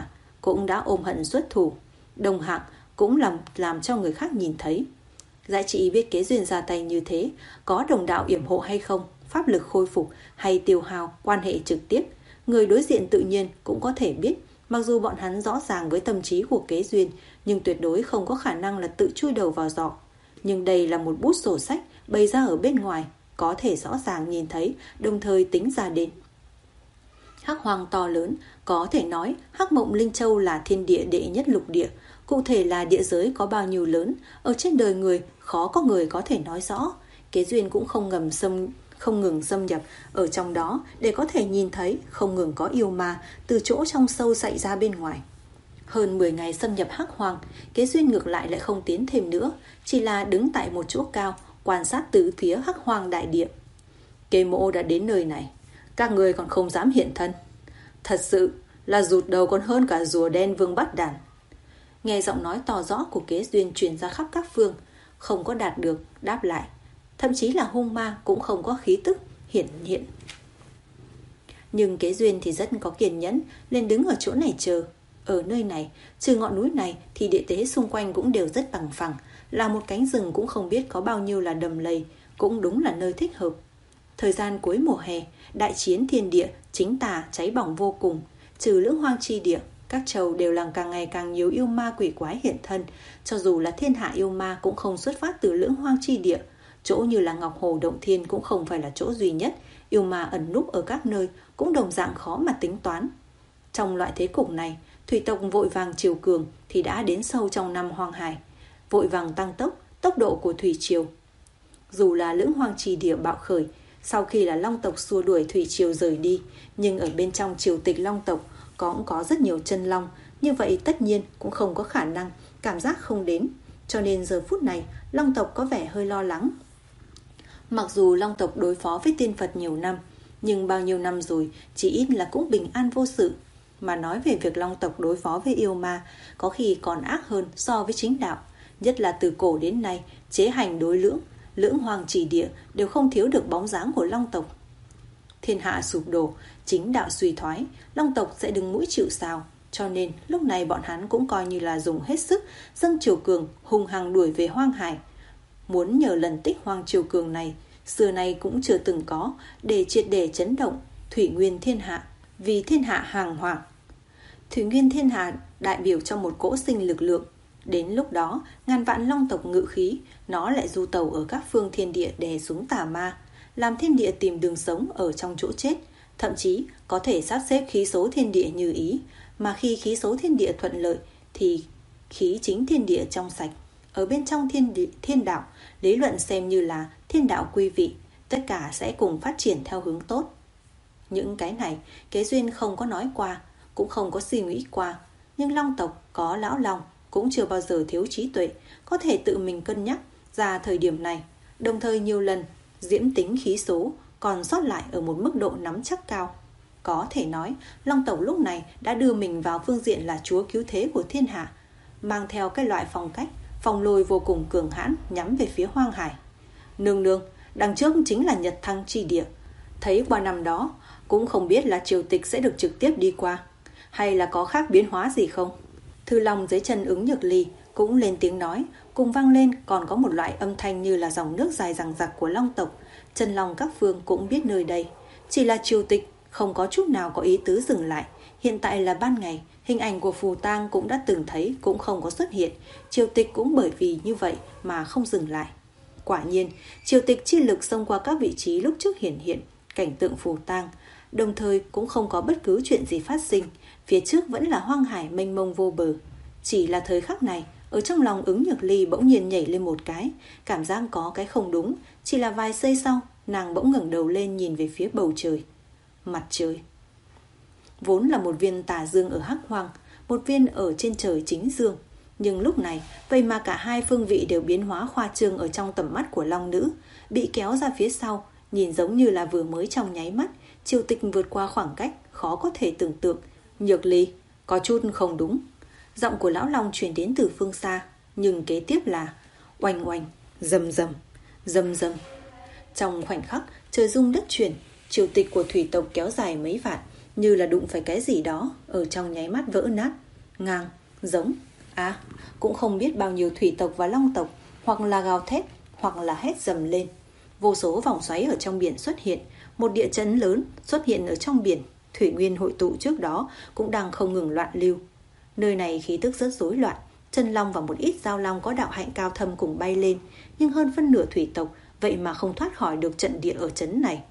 cũng đã ôm hận xuất thủ. Đồng hạng cũng làm, làm cho người khác nhìn thấy. Dã trị biết kế duyên ra tay như thế, có đồng đạo yểm hộ hay không, pháp lực khôi phục hay tiêu hao, quan hệ trực tiếp, người đối diện tự nhiên cũng có thể biết. Mặc dù bọn hắn rõ ràng với tâm trí của kế duyên, nhưng tuyệt đối không có khả năng là tự chui đầu vào giỏ. Nhưng đây là một bút sổ sách bày ra ở bên ngoài, có thể rõ ràng nhìn thấy, đồng thời tính ra đến. Hắc Hoang to lớn, có thể nói Hắc Mộng Linh Châu là thiên địa đệ nhất lục địa. Cụ thể là địa giới có bao nhiêu lớn, ở trên đời người khó có người có thể nói rõ. Kế duyên cũng không ngầm xâm không ngừng xâm nhập ở trong đó để có thể nhìn thấy không ngừng có yêu ma từ chỗ trong sâu xảy ra bên ngoài. Hơn mười ngày xâm nhập Hắc Hoang, kế duyên ngược lại lại không tiến thêm nữa, chỉ là đứng tại một chỗ cao quan sát từ phía Hắc Hoang đại địa. Kế Mộ đã đến nơi này, các người còn không dám hiện thân, thật sự là rụt đầu còn hơn cả rùa đen Vương Bát Đàn. Nghe giọng nói to rõ của kế duyên truyền ra khắp các phương, không có đạt được đáp lại, thậm chí là hung ma cũng không có khí tức hiển hiện. Nhưng kế duyên thì rất có kiên nhẫn, lên đứng ở chỗ này chờ. Ở nơi này, trừ ngọn núi này thì địa thế xung quanh cũng đều rất bằng phẳng, là một cánh rừng cũng không biết có bao nhiêu là đầm lầy, cũng đúng là nơi thích hợp. Thời gian cuối mùa hè, đại chiến thiên địa chính tà cháy bỏng vô cùng, trừ lưỡng hoang chi địa, các châu đều là càng ngày càng nhiều yêu ma quỷ quái hiện thân. Cho dù là thiên hạ yêu ma cũng không xuất phát từ lưỡng hoang chi địa, chỗ như là Ngọc Hồ Động Thiên cũng không phải là chỗ duy nhất, yêu ma ẩn núp ở các nơi cũng đồng dạng khó mà tính toán. Trong loại thế cục này, thủy tộc vội vàng triều cường thì đã đến sâu trong năm hoang hải, vội vàng tăng tốc tốc độ của thủy triều. Dù là lưỡng hoang chi địa bạo khởi, sau khi là long tộc xua đuổi thủy triều rời đi, nhưng ở bên trong triều tịch long tộc cũng có rất nhiều chân long, như vậy tất nhiên cũng không có khả năng cảm giác không đến, cho nên giờ phút này long tộc có vẻ hơi lo lắng. Mặc dù long tộc đối phó với tiên Phật nhiều năm, nhưng bao nhiêu năm rồi chỉ ít là cũng bình an vô sự. Mà nói về việc long tộc đối phó với yêu ma, có khi còn ác hơn so với chính đạo. Nhất là từ cổ đến nay, chế hành đối lưỡng, lưỡng hoàng chỉ địa đều không thiếu được bóng dáng của long tộc. Thiên hạ sụp đổ, chính đạo suy thoái, long tộc sẽ đứng mũi chịu sào. Cho nên lúc này bọn hắn cũng coi như là dùng hết sức, dâng triều cường hung hăng đuổi về hoang hải. Muốn nhờ lần tích hoang triều cường này, xưa nay cũng chưa từng có, để triệt để chấn động thủy nguyên thiên hạ, vì thiên hạ hàng hoàng. Thủy nguyên thiên hạ đại biểu cho một cỗ sinh lực lượng. Đến lúc đó, ngàn vạn long tộc ngự khí, nó lại du tàu ở các phương thiên địa đè xuống tà ma, làm thiên địa tìm đường sống ở trong chỗ chết, thậm chí có thể sắp xếp khí số thiên địa như ý. Mà khi khí số thiên địa thuận lợi thì khí chính thiên địa trong sạch. Ở bên trong thiên, địa, thiên đạo, lý luận xem như là thiên đạo quy vị, tất cả sẽ cùng phát triển theo hướng tốt. Những cái này kế duyên không có nói qua, cũng không có suy nghĩ qua. Nhưng long tộc có lão long, cũng chưa bao giờ thiếu trí tuệ, có thể tự mình cân nhắc ra thời điểm này. Đồng thời nhiều lần diễm tính khí số còn sót lại ở một mức độ nắm chắc cao. Có thể nói, long tộc lúc này đã đưa mình vào phương diện là chúa cứu thế của thiên hạ, mang theo cái loại phong cách phong lôi vô cùng cường hãn nhắm về phía hoang hải. Nương nương, đằng trước chính là Nhật Thăng chi địa. Thấy qua năm đó, cũng không biết là triều tịch sẽ được trực tiếp đi qua, hay là có khác biến hóa gì không? Thư Long dưới chân Ứng Nhược Ly cũng lên tiếng nói, cùng vang lên còn có một loại âm thanh như là dòng nước dài dằng dặc của long tộc. Chân long các phương cũng biết nơi đây, chỉ là triều tịch không có chút nào có ý tứ dừng lại. Hiện tại là ban ngày, hình ảnh của Phù Tang cũng đã từng thấy, cũng không có xuất hiện. Triều tịch cũng bởi vì như vậy mà không dừng lại. Quả nhiên, triều tịch chi lực xông qua các vị trí lúc trước hiển hiện cảnh tượng Phù Tang, đồng thời cũng không có bất cứ chuyện gì phát sinh. Phía trước vẫn là hoang hải mênh mông vô bờ. Chỉ là thời khắc này, ở trong lòng Ứng Nhược Ly bỗng nhiên nhảy lên một cái, cảm giác có cái không đúng. Chỉ là vài giây sau, nàng bỗng ngẩng đầu lên nhìn về phía bầu trời. Mặt trời vốn là một viên tà dương ở Hắc Hoang, một viên ở trên trời chính dương. Nhưng lúc này, vậy mà cả hai phương vị đều biến hóa khoa trương ở trong tầm mắt của long nữ, bị kéo ra phía sau, nhìn giống như là vừa mới trong nháy mắt, triều tịch vượt qua khoảng cách khó có thể tưởng tượng. Nhược Ly, có chút không đúng. Giọng của lão long truyền đến từ phương xa, nhưng kế tiếp là oanh oanh, rầm rầm, rầm rầm. Trong khoảnh khắc, trời rung đất chuyển, triều tịch của thủy tộc kéo dài mấy vạn, như là đụng phải cái gì đó, ở trong nháy mắt vỡ nát. ngang, giống. À, cũng không biết bao nhiêu thủy tộc và long tộc, hoặc là gào thét, hoặc là hét dầm lên. Vô số vòng xoáy ở trong biển xuất hiện, một địa chấn lớn xuất hiện ở trong biển. Thủy nguyên hội tụ trước đó cũng đang không ngừng loạn lưu. Nơi này khí tức rất rối loạn, chân long và một ít giao long có đạo hạnh cao thâm cùng bay lên, nhưng hơn phân nửa thủy tộc vậy mà không thoát khỏi được trận địa ở chấn này.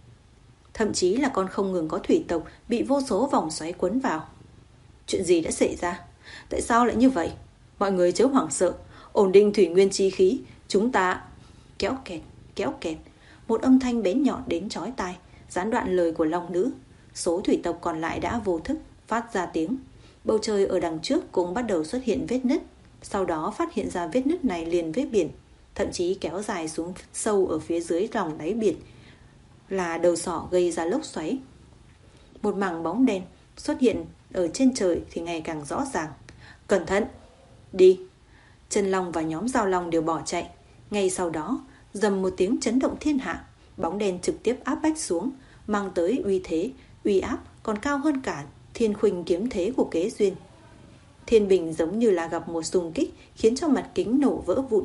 Thậm chí là còn không ngừng có thủy tộc bị vô số vòng xoáy cuốn vào. Chuyện gì đã xảy ra? Tại sao lại như vậy? Mọi người chớ hoảng sợ, ổn định thủy nguyên chi khí, chúng ta... Kéo kẹt, kéo kẹt. Một âm thanh bén nhọn đến chói tai, gián đoạn lời của long nữ. Số thủy tộc còn lại đã vô thức phát ra tiếng. Bầu trời ở đằng trước cũng bắt đầu xuất hiện vết nứt. Sau đó phát hiện ra vết nứt này liền với biển, thậm chí kéo dài xuống sâu ở phía dưới lòng đáy biển, là đầu sỏ gây ra lốc xoáy. Một mảng bóng đen xuất hiện ở trên trời thì ngày càng rõ ràng. Cẩn thận! Đi! Chân long và nhóm giao long đều bỏ chạy. Ngay sau đó, dầm một tiếng chấn động thiên hạ, bóng đen trực tiếp áp bách xuống, mang tới uy thế, uy áp còn cao hơn cả thiên khuynh kiếm thế của Kế Duyên. Thiên bình giống như là gặp một xung kích, khiến cho mặt kính nổ vỡ vụn.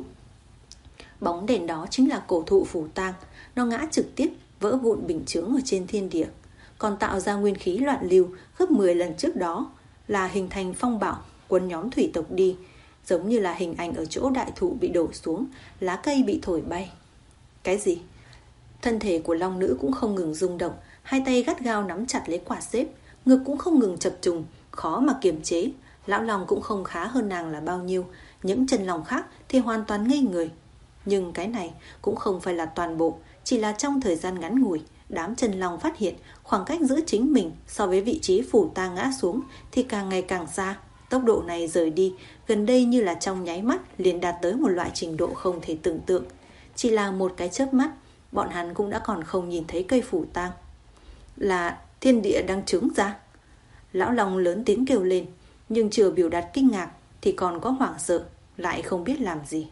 Bóng đèn đó chính là cổ thụ phù tang, nó ngã trực tiếp, vỡ vụn bình chướng ở trên thiên địa, còn tạo ra nguyên khí loạn lưu gấp mười lần trước đó, là hình thành phong bạo cuốn nhóm thủy tộc đi, giống như là hình ảnh ở chỗ đại thụ bị đổ xuống, lá cây bị thổi bay. Cái gì? Thân thể của long nữ cũng không ngừng rung động, hai tay gắt gao nắm chặt lấy quả xếp, ngực cũng không ngừng chập trùng, khó mà kiềm chế. Lão long cũng không khá hơn nàng là bao nhiêu, những chân long khác thì hoàn toàn ngây người. Nhưng cái này cũng không phải là toàn bộ, chỉ là trong thời gian ngắn ngủi, đám chân long phát hiện khoảng cách giữa chính mình so với vị trí phủ tang ngã xuống thì càng ngày càng xa. Tốc độ này rời đi gần đây như là trong nháy mắt liền đạt tới một loại trình độ không thể tưởng tượng. Chỉ là một cái chớp mắt, bọn hắn cũng đã còn không nhìn thấy cây phủ tang. Là thiên địa đang trứng ra. Lão long lớn tiếng kêu lên, nhưng chưa biểu đạt kinh ngạc thì còn có hoảng sợ, lại không biết làm gì.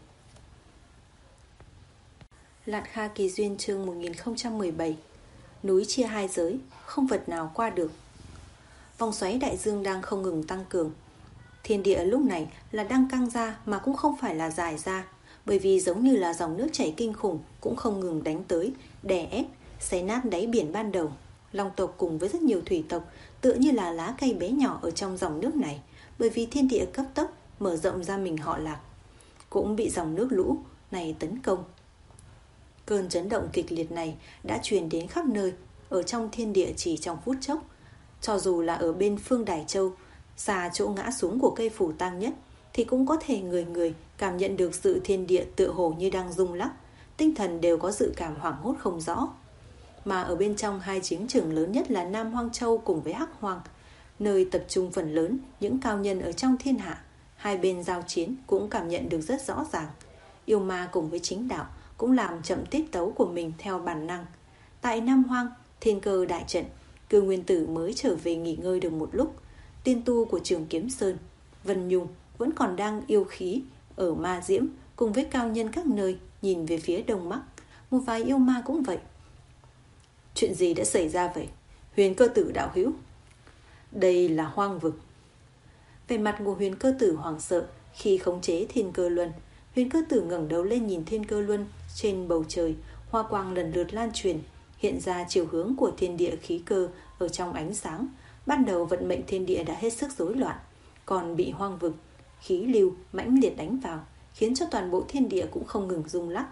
Lạn Kha Kỳ Duyên chương một nghìn không trăm mười bảy. Núi chia hai giới, không vật nào qua được. Vòng xoáy đại dương đang không ngừng tăng cường. Thiên địa lúc này là đang căng ra mà cũng không phải là dài ra, bởi vì giống như là dòng nước chảy kinh khủng cũng không ngừng đánh tới, đè ép, xé nát đáy biển ban đầu. Long tộc cùng với rất nhiều thủy tộc tựa như là lá cây bé nhỏ ở trong dòng nước này, bởi vì thiên địa cấp tốc mở rộng ra mình họ Lạc, cũng bị dòng nước lũ này tấn công. Cơn chấn động kịch liệt này đã truyền đến khắp nơi ở trong thiên địa chỉ trong phút chốc. Cho dù là ở bên phương Đài Châu, xa chỗ ngã xuống của cây phủ tang nhất, thì cũng có thể người người cảm nhận được sự thiên địa tựa hồ như đang rung lắc, tinh thần đều có dự cảm hoảng hốt không rõ. Mà ở bên trong hai chiến trường lớn nhất là Nam Hoang Châu cùng với Hắc Hoang, nơi tập trung phần lớn những cao nhân ở trong thiên hạ, hai bên giao chiến cũng cảm nhận được rất rõ ràng. Yêu ma cùng với chính đạo cũng làm chậm tiết tấu của mình theo bản năng. Tại Nam Hoang, thiên cơ đại trận, Cư Nguyên Tử mới trở về nghỉ ngơi được một lúc. Tiên tu của Trường Kiếm Sơn, Vân Nhung vẫn còn đang yêu khí ở Ma Diễm cùng với cao nhân các nơi nhìn về phía đông bắc. Một vài yêu ma cũng vậy. Chuyện gì đã xảy ra vậy? Huyền Cơ Tử đạo hữu, đây là hoang vực. Về mặt của Huyền Cơ Tử hoảng sợ khi khống chế Thiên Cơ Luân. Huyền Cơ Tử ngẩng đầu lên nhìn Thiên Cơ Luân trên bầu trời, hoa quang lần lượt lan truyền, hiện ra chiều hướng của thiên địa khí cơ ở trong ánh sáng. Ban đầu vận mệnh thiên địa đã hết sức rối loạn, còn bị hoang vực khí lưu mãnh liệt đánh vào, khiến cho toàn bộ thiên địa cũng không ngừng rung lắc.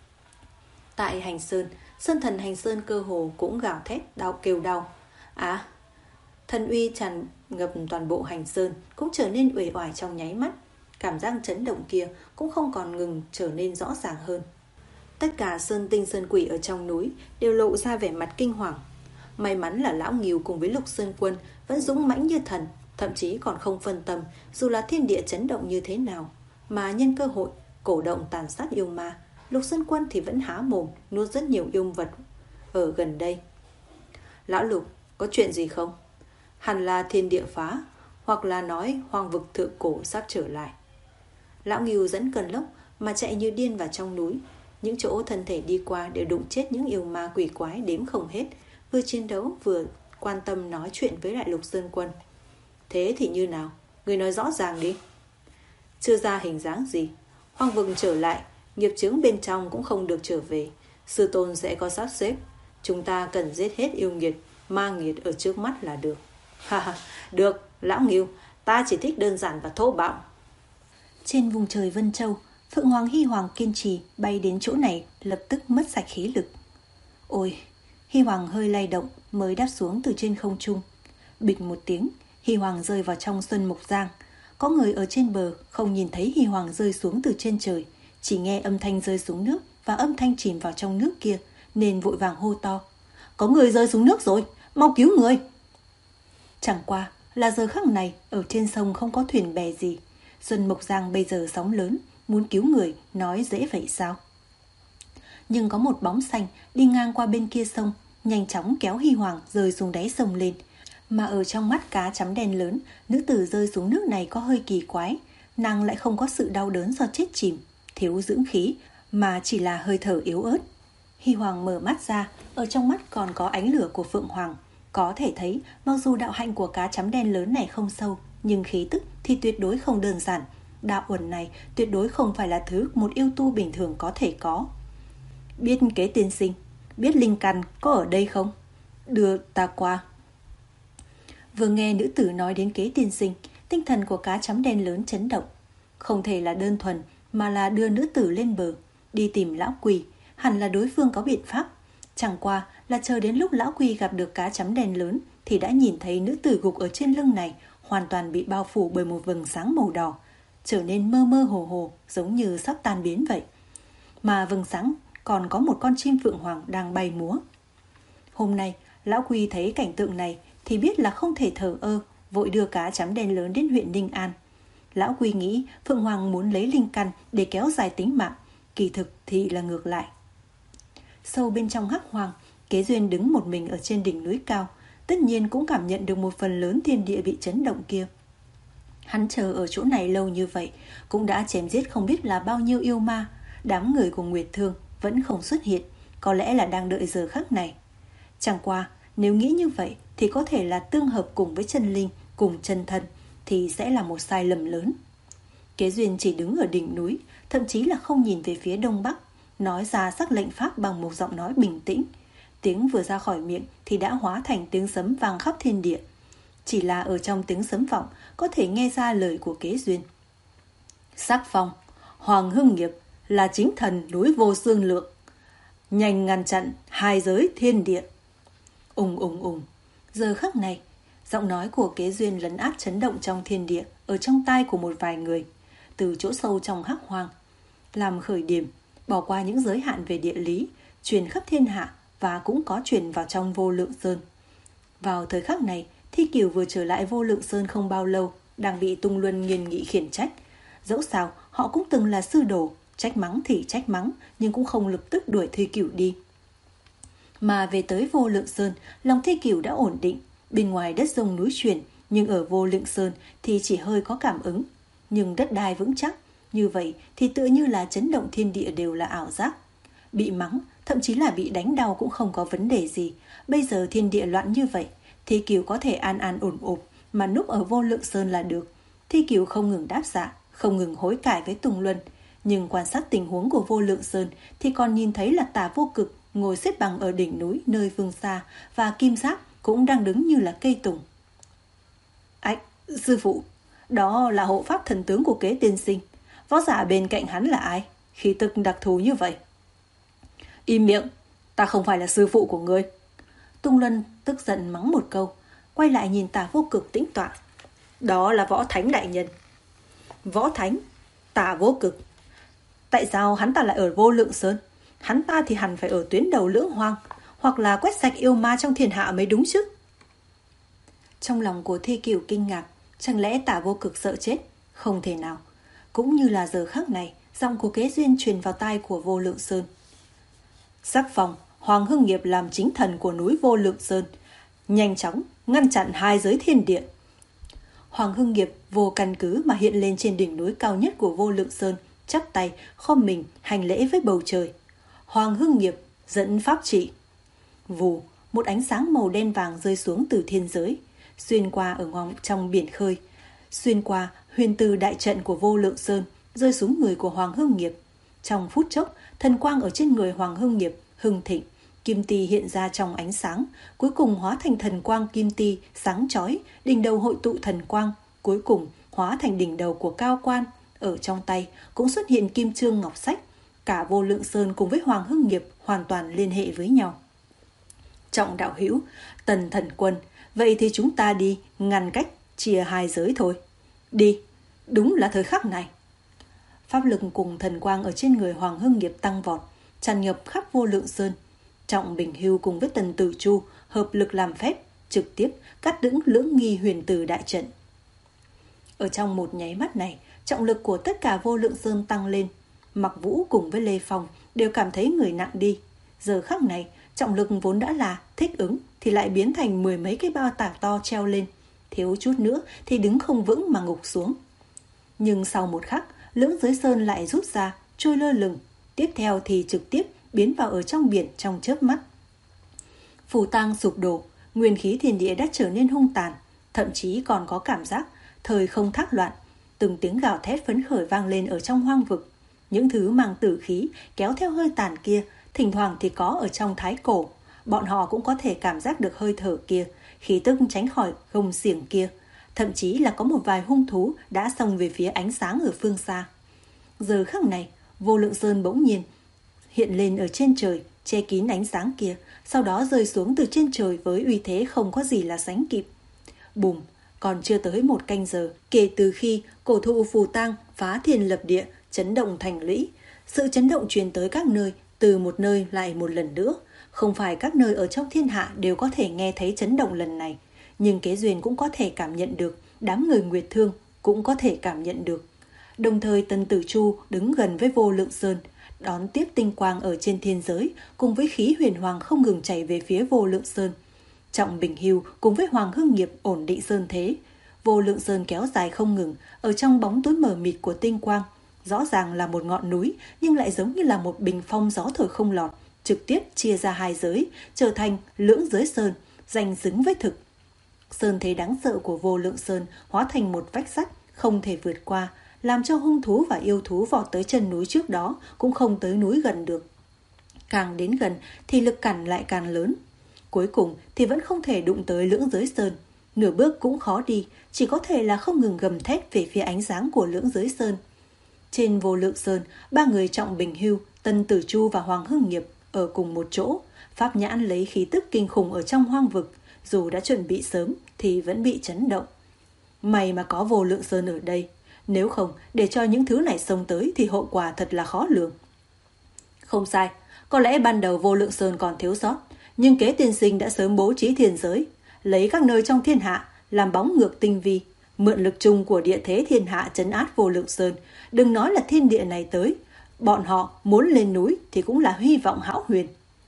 Tại Hành Sơn, Sơn thần Hành Sơn cơ hồ cũng gào thét đau kêu đau. À, thần uy tràn ngập toàn bộ Hành Sơn cũng trở nên uể oải trong nháy mắt. Cảm giác chấn động kia cũng không còn ngừng trở nên rõ ràng hơn. Tất cả sơn tinh sơn quỷ ở trong núi đều lộ ra vẻ mặt kinh hoàng. May mắn là Lão Ngưu cùng với Lục Sơn Quân vẫn dũng mãnh như thần, thậm chí còn không phân tâm dù là thiên địa chấn động như thế nào, mà nhân cơ hội cổ động tàn sát yêu ma. Lục Sơn Quân thì vẫn há mồm nuốt rất nhiều yêu vật ở gần đây. Lão Lục, có chuyện gì không? Hẳn là thiên địa phá, hoặc là nói hoang vực thượng cổ sắp trở lại. Lão Ngưu dẫn cơn lốc mà chạy như điên vào trong núi. Những chỗ thân thể đi qua đều đụng chết những yêu ma quỷ quái đếm không hết, vừa chiến đấu vừa quan tâm nói chuyện với lại Lục Sơn Quân. Thế thì như nào? Người nói rõ ràng đi. Chưa ra hình dáng gì, hoang vực trở lại, nghiệp chướng bên trong cũng không được trở về. Sư tôn sẽ có sắp xếp. Chúng ta cần giết hết yêu nghiệt, ma nghiệt ở trước mắt là được. Ha ha, được, lão Ngưu, ta chỉ thích đơn giản và thô bạo. Trên vùng trời Vân Châu, Phượng Hoàng Hy Hoàng kiên trì bay đến chỗ này, lập tức mất sạch khí lực. Ôi, Hy Hoàng hơi lay động mới đáp xuống từ trên không trung. Bịch một tiếng, Hy Hoàng rơi vào trong Xuân Mục Giang. Có người ở trên bờ không nhìn thấy Hy Hoàng rơi xuống từ trên trời, chỉ nghe âm thanh rơi xuống nước và âm thanh chìm vào trong nước kia, nên vội vàng hô to: Có người rơi xuống nước rồi, mau cứu người! Chẳng qua là giờ khắc này ở trên sông không có thuyền bè gì. Xuân Mộc Giang bây giờ sóng lớn, muốn cứu người nói dễ vậy sao? Nhưng có một bóng xanh đi ngang qua bên kia sông, nhanh chóng kéo Hy Hoàng rơi xuống đáy sông lên. Mà ở trong mắt cá chấm đen lớn, nữ tử rơi xuống nước này có hơi kỳ quái. Nàng lại không có sự đau đớn do chết chìm, thiếu dưỡng khí, mà chỉ là hơi thở yếu ớt. Hy Hoàng mở mắt ra, ở trong mắt còn có ánh lửa của Phượng Hoàng. Có thể thấy, mặc dù đạo hạnh của cá chấm đen lớn này không sâu, nhưng khí tức thì tuyệt đối không đơn giản. Đạo uẩn này tuyệt đối không phải là thứ một yêu tu bình thường có thể có. Biết Kế tiên sinh, biết linh căn có ở đây không? Đưa ta qua. Vừa nghe nữ tử nói đến Kế tiên sinh, tinh thần của cá chấm đen lớn chấn động. Không thể là đơn thuần, mà là đưa nữ tử lên bờ, đi tìm lão quỷ. Hẳn là đối phương có biện pháp. Chẳng qua là chờ đến lúc lão quỷ gặp được cá chấm đen lớn thì đã nhìn thấy nữ tử gục ở trên lưng này hoàn toàn bị bao phủ bởi một vầng sáng màu đỏ, trở nên mơ mơ hồ hồ, giống như sắp tan biến vậy. Mà vầng sáng còn có một con chim phượng hoàng đang bay múa. Hôm nay lão quỷ thấy cảnh tượng này thì biết là không thể thờ ơ, vội đưa cá chấm đen lớn đến huyện Ninh An. Lão quỷ nghĩ Phượng Hoàng muốn lấy linh căn để kéo dài tính mạng, kỳ thực thì là ngược lại. Sâu bên trong hắc hoàng, Kế Duyên đứng một mình ở trên đỉnh núi cao, tất nhiên cũng cảm nhận được một phần lớn thiên địa bị chấn động kia. Hắn chờ ở chỗ này lâu như vậy, cũng đã chém giết không biết là bao nhiêu yêu ma, đám người của Nguyệt Thương vẫn không xuất hiện, có lẽ là đang đợi giờ khắc này. Chẳng qua, nếu nghĩ như vậy thì có thể là tương hợp cùng với chân linh, cùng chân thân, thì sẽ là một sai lầm lớn. Kế Duyên chỉ đứng ở đỉnh núi, thậm chí là không nhìn về phía đông bắc, nói ra sắc lệnh pháp bằng một giọng nói bình tĩnh. Tiếng vừa ra khỏi miệng thì đã hóa thành tiếng sấm vang khắp thiên địa. Chỉ là ở trong tiếng sấm vọng có thể nghe ra lời của Kế Duyên. Sắc phong, Hoàng Hưng Nghiệp là chính thần núi vô xương lượng, nhanh ngăn chặn hai giới thiên địa. Ùng ùng ùng. Giờ khắc này, giọng nói của Kế Duyên lấn át chấn động trong thiên địa ở trong tai của một vài người, từ chỗ sâu trong hắc hoang, làm khởi điểm, bỏ qua những giới hạn về địa lý, truyền khắp thiên hạ và cũng có truyền vào trong Vô Lượng Sơn. Vào thời khắc này, Thi Kiều vừa trở lại Vô Lượng Sơn không bao lâu, đang bị Tung Luân nghiêm nghị khiển trách. Dẫu sao, họ cũng từng là sư đồ, trách mắng thì trách mắng, nhưng cũng không lập tức đuổi Thi Kiều đi. Mà về tới Vô Lượng Sơn, lòng Thi Kiều đã ổn định. Bên ngoài đất rông núi chuyển, nhưng ở Vô Lượng Sơn thì chỉ hơi có cảm ứng. Nhưng đất đai vững chắc, như vậy thì tựa như là chấn động thiên địa đều là ảo giác. Bị mắng, thậm chí là bị đánh đau cũng không có vấn đề gì. Bây giờ thiên địa loạn như vậy, Thi Kiều có thể an an ổn ổn mà núp ở Vô Lượng Sơn là được. Thi Kiều không ngừng đáp dạ, không ngừng hối cải với Tùng Luân. Nhưng quan sát tình huống của Vô Lượng Sơn thì còn nhìn thấy là Tả Vô Cực ngồi xếp bằng ở đỉnh núi nơi phương xa, và Kim Giáp cũng đang đứng như là cây tùng. Ách, sư phụ, đó là hộ pháp thần tướng của Kế tiên sinh. Võ giả bên cạnh hắn là ai? Khí tức đặc thù như vậy. Im miệng, ta không phải là sư phụ của ngươi. Tung Luân tức giận mắng một câu, quay lại nhìn Tả Vô Cực tĩnh tọa. Đó là Võ Thánh đại nhân. Võ Thánh? Tả Vô Cực? Tại sao hắn ta lại ở Vô Lượng Sơn? Hắn ta thì hẳn phải ở tuyến đầu lưỡng hoang, hoặc là quét sạch yêu ma trong thiên hạ mới đúng chứ. Trong lòng của Thi Kiều kinh ngạc, chẳng lẽ Tả Vô Cực sợ chết? Không thể nào. Cũng như là giờ khắc này, giọng của Kế Duyên truyền vào tai của Vô Lượng Sơn. Sắc phong, Hoàng Hưng Nghiệp làm chính thần của núi Vô Lượng Sơn, nhanh chóng ngăn chặn hai giới thiên địa. Hoàng Hưng Nghiệp vô căn cứ mà hiện lên trên đỉnh núi cao nhất của Vô Lượng Sơn, chắp tay khom mình hành lễ với bầu trời. Hoàng Hưng Nghiệp dẫn pháp trị. Vù, một ánh sáng màu đen vàng rơi xuống từ thiên giới, xuyên qua ở ngoài trong biển khơi, xuyên qua huyền từ đại trận của Vô Lượng Sơn, rơi xuống người của Hoàng Hưng Nghiệp. Trong phút chốc, thần quang ở trên người Hoàng Hưng Nghiệp hưng thịnh, kim ti hiện ra trong ánh sáng, cuối cùng hóa thành thần quang kim ti sáng chói, đỉnh đầu hội tụ thần quang, cuối cùng hóa thành đỉnh đầu của Cao Quan. Ở trong tay cũng xuất hiện kim chương ngọc sách, cả Vô Lượng Sơn cùng với Hoàng Hưng Nghiệp hoàn toàn liên hệ với nhau. Trọng đạo hữu, Tần thần quân, vậy thì chúng ta đi ngăn cách chia hai giới thôi. Đi, đúng là thời khắc này. Pháp lực cùng thần quang ở trên người Hoàng Hưng Nghiệp tăng vọt, tràn ngập khắp Vô Lượng Sơn. Trọng Bình Hưu cùng với Tần Tử Chu hợp lực làm phép, trực tiếp cắt đứt lưỡng nghi huyền từ đại trận. Ở trong một nháy mắt này, trọng lực của tất cả Vô Lượng Sơn tăng lên. Mặc Vũ cùng với Lê Phong đều cảm thấy người nặng đi. Giờ khắc này, trọng lực vốn đã là thích ứng thì lại biến thành mười mấy cái bao tải to treo lên. Thiếu chút nữa thì đứng không vững mà ngục xuống. Nhưng sau một khắc, lưỡng giới sơn lại rút ra, trôi lơ lửng. Tiếp theo thì trực tiếp biến vào ở trong biển trong chớp mắt. Phù tang sụp đổ, nguyên khí thiên địa đã trở nên hung tàn, thậm chí còn có cảm giác thời không thác loạn. Từng tiếng gào thét phấn khởi vang lên ở trong hoang vực. Những thứ mang tử khí kéo theo hơi tàn kia, thỉnh thoảng thì có ở trong thái cổ. Bọn họ cũng có thể cảm giác được hơi thở kia, khí tức tránh khỏi gông xiềng kia. Thậm chí là có một vài hung thú đã xông về phía ánh sáng ở phương xa. Giờ khắc này, Vô Lượng Sơn bỗng nhiên hiện lên ở trên trời, che kín ánh sáng kia, sau đó rơi xuống từ trên trời với uy thế không có gì là sánh kịp. Bùm, còn chưa tới một canh giờ, kể từ khi cổ thụ phù tang phá thiên lập địa, chấn động thành lũy, sự chấn động truyền tới các nơi, từ một nơi lại một lần nữa. Không phải các nơi ở trong thiên hạ đều có thể nghe thấy chấn động lần này, nhưng Kế Duyên cũng có thể cảm nhận được, đám người Nguyệt Thương cũng có thể cảm nhận được. Đồng thời Tần Tử Chu đứng gần với Vô Lượng Sơn, đón tiếp tinh quang ở trên thiên giới, cùng với khí huyền hoàng không ngừng chảy về phía Vô Lượng Sơn. Trọng Bình Hưu cùng với Hoàng Hưng Nghiệp ổn định sơn thế. Vô Lượng Sơn kéo dài không ngừng, ở trong bóng tối mờ mịt của tinh quang, rõ ràng là một ngọn núi, nhưng lại giống như là một bình phong gió thổi không lọt, trực tiếp chia ra hai giới, trở thành lưỡng giới sơn, danh xứng với thực. Sơn thế đáng sợ của Vô Lượng Sơn hóa thành một vách sắt không thể vượt qua, làm cho hung thú và yêu thú vọt tới chân núi trước đó cũng không tới núi gần được. Càng đến gần thì lực cản lại càng lớn. Cuối cùng thì vẫn không thể đụng tới lưỡng giới sơn. Nửa bước cũng khó đi, chỉ có thể là không ngừng gầm thét về phía ánh sáng của lưỡng giới sơn. Trên Vô Lượng Sơn, ba người Trọng Bình Hưu, Tần Tử Chu và Hoàng Hưng Nghiệp ở cùng một chỗ. Pháp nhãn lấy khí tức kinh khủng ở trong hoang vực, dù đã chuẩn bị sớm thì vẫn bị chấn động. May mà có Vô Lượng Sơn ở đây, nếu không để cho những thứ này xông tới thì hậu quả thật là khó lường. Không sai, có lẽ ban đầu Vô Lượng Sơn còn thiếu sót, nhưng Kế tiên sinh đã sớm bố trí thiên giới, lấy các nơi trong thiên hạ làm bóng ngược tinh vi, mượn lực chung của địa thế thiên hạ trấn áp Vô Lượng Sơn. Đừng nói là thiên địa này tới, bọn họ muốn lên núi thì cũng là hy vọng hão huyền.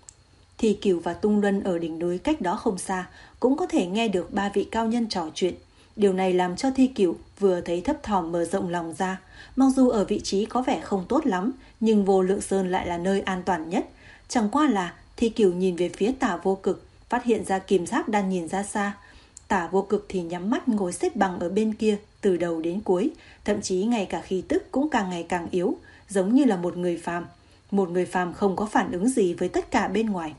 Thì Cửu và Tung Luân ở đỉnh núi cách đó không xa cũng có thể nghe được ba vị cao nhân trò chuyện. Điều này làm cho Thi Cửu vừa thấy thấp thỏm mở rộng lòng ra. Mặc dù ở vị trí có vẻ không tốt lắm, nhưng Vô Lượng Sơn lại là nơi an toàn nhất. Chẳng qua là Thi Cửu nhìn về phía Tả Vô Cực, phát hiện ra Kim Giác đang nhìn ra xa. Tả Vô Cực thì nhắm mắt ngồi xếp bằng ở bên kia từ đầu đến cuối, thậm chí ngay cả khí tức cũng càng ngày càng yếu, giống như là một người phàm. Một người phàm không có phản ứng gì với tất cả bên ngoài.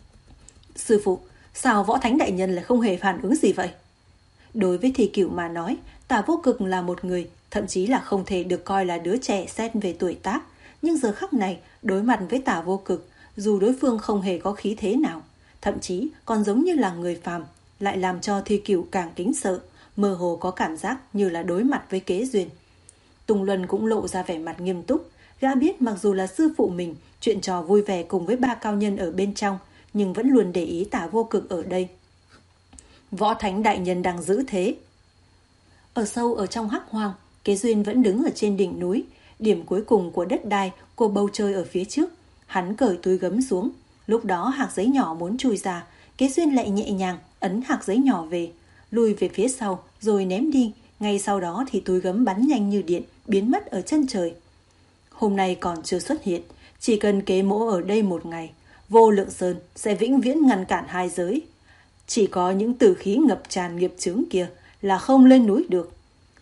Sư phụ, sao Võ Thánh Đại Nhân lại không hề phản ứng gì vậy? Đối với Thi Cửu mà nói, Tả Vô Cực là một người, thậm chí là không thể được coi là đứa trẻ xét về tuổi tác. Nhưng giờ khắc này, đối mặt với Tả Vô Cực, dù đối phương không hề có khí thế nào, thậm chí còn giống như là người phàm, lại làm cho Thi Cửu càng kính sợ, mơ hồ có cảm giác như là đối mặt với Kế Duyên. Tùng Luân cũng lộ ra vẻ mặt nghiêm túc, gã biết mặc dù là sư phụ mình, chuyện trò vui vẻ cùng với ba cao nhân ở bên trong, nhưng vẫn luôn để ý Tả Vô Cực ở đây. Võ Thánh Đại Nhân đang giữ thế. Ở sâu ở trong hắc hoang, Kế Duyên vẫn đứng ở trên đỉnh núi, điểm cuối cùng của đất đai, của bầu trời ở phía trước. Hắn cởi túi gấm xuống, lúc đó hạt giấy nhỏ muốn chui ra, Kế Duyên lại nhẹ nhàng ấn hạt giấy nhỏ về, lùi về phía sau rồi ném đi. Ngay sau đó thì túi gấm bắn nhanh như điện, biến mất ở chân trời. Hôm nay còn chưa xuất hiện, chỉ cần Kế Mỗ ở đây một ngày, Vô Lượng Sơn sẽ vĩnh viễn ngăn cản hai giới. Chỉ có những tử khí ngập tràn nghiệp chướng kia là không lên núi được.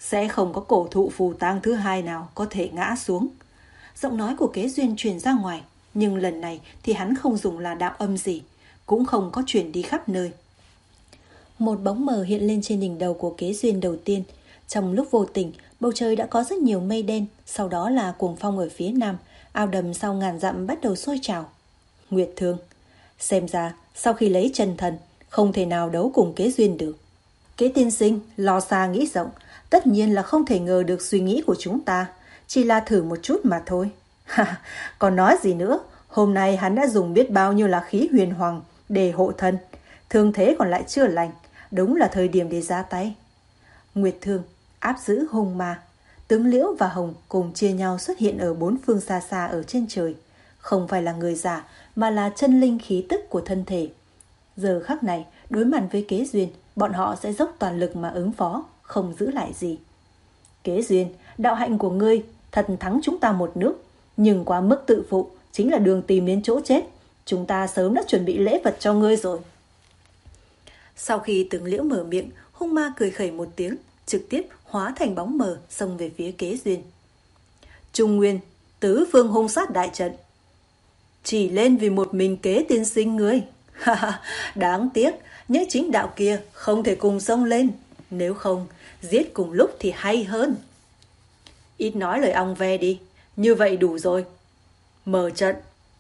sẽ không có cổ thụ phù tang thứ hai nào có thể ngã xuống. Giọng nói của Kế Duyên truyền ra ngoài, nhưng lần này thì hắn không dùng là đạo âm gì, cũng không có truyền đi khắp nơi. Một bóng mờ hiện lên trên đỉnh đầu của Kế Duyên đầu tiên. Trong lúc vô tình, bầu trời đã có rất nhiều mây đen, sau đó là cuồng phong ở phía nam, ao đầm sau ngàn dặm bắt đầu sôi trào. Nguyệt Thương, xem ra sau khi lấy chân thần, không thể nào đấu cùng Kế Duyên được. Kế tiên sinh, lo xa nghĩ rộng, tất nhiên là không thể ngờ được suy nghĩ của chúng ta, chỉ là thử một chút mà thôi. Còn nói gì nữa, hôm nay hắn đã dùng biết bao nhiêu là khí huyền hoàng để hộ thân, thương thế còn lại chưa lành, đúng là thời điểm để ra tay. Nguyệt Thương áp giữ hung ma, tướng Liễu và Hồng cùng chia nhau xuất hiện ở bốn phương xa xa ở trên trời, không phải là người giả mà là chân linh khí tức của thân thể. Giờ khắc này, đối mặt với Kế Duyên, bọn họ sẽ dốc toàn lực mà ứng phó, không giữ lại gì. Kế Duyên, đạo hạnh của ngươi thật thắng chúng ta một nước, nhưng quá mức tự phụ chính là đường tìm đến chỗ chết. Chúng ta sớm đã chuẩn bị lễ vật cho ngươi rồi. Sau khi tướng Liễu mở miệng, hung ma cười khẩy một tiếng, trực tiếp hóa thành bóng mờ xông về phía Kế Duyên. Trung Nguyên, tứ phương hung sát đại trận. Chỉ lên vì một mình Kế tiên sinh ngươi. Đáng tiếc, những chính đạo kia không thể cùng xông lên. Nếu không, giết cùng lúc thì hay hơn. Ít nói lời ong ve đi, như vậy đủ rồi. Mở trận.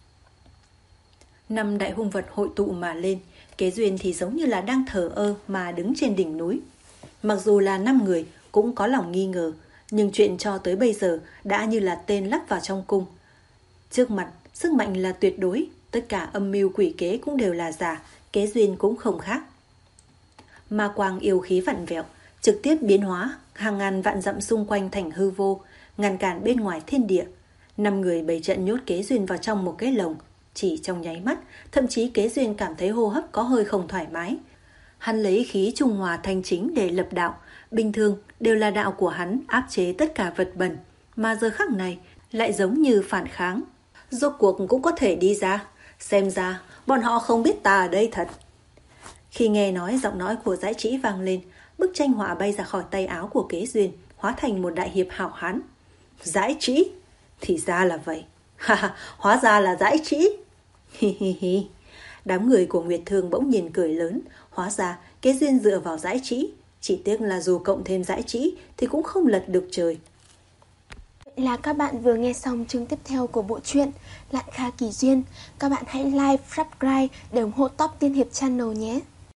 Năm đại hung vật hội tụ mà lên, Kế Duyên thì giống như là đang thờ ơ mà đứng trên đỉnh núi. Mặc dù là năm người cũng có lòng nghi ngờ, nhưng chuyện cho tới bây giờ đã như là tên lắp vào trong cung. Trước mặt, sức mạnh là tuyệt đối, tất cả âm mưu quỷ kế cũng đều là giả, Kế Duyên cũng không khác. Ma quang yêu khí vặn vẹo, trực tiếp biến hóa hàng ngàn vạn dặm xung quanh thành hư vô, ngăn cản bên ngoài thiên địa. Năm người bày trận nhốt Kế Duyên vào trong một cái lồng, chỉ trong nháy mắt, thậm chí Kế Duyên cảm thấy hô hấp có hơi không thoải mái. Hắn lấy khí trung hòa thanh chính để lập đạo, bình thường đều là đạo của hắn áp chế tất cả vật bẩn, mà giờ khắc này lại giống như phản kháng. Rốt cuộc cũng có thể đi ra, xem ra bọn họ không biết ta ở đây thật. Khi nghe nói giọng nói của Dãi Trĩ vang lên, bức tranh họa bay ra khỏi tay áo của Kế Duyên, hóa thành một đại hiệp hảo hán. Dãi Trĩ? Thì ra là vậy. Ha, hóa ra là Dãi Trĩ. Hi hi hi. Đám người của Nguyệt Thương bỗng nhìn cười lớn, hóa ra Kế Duyên dựa vào Dãi Trĩ, chỉ tiếc là dù cộng thêm Dãi Trĩ thì cũng không lật được trời. Vậy là các bạn vừa nghe xong chương tiếp theo của bộ truyện Lạn Kha Kỳ Duyên. Các bạn hãy like, subscribe để ủng hộ Top Tiên Hiệp Channel nhé.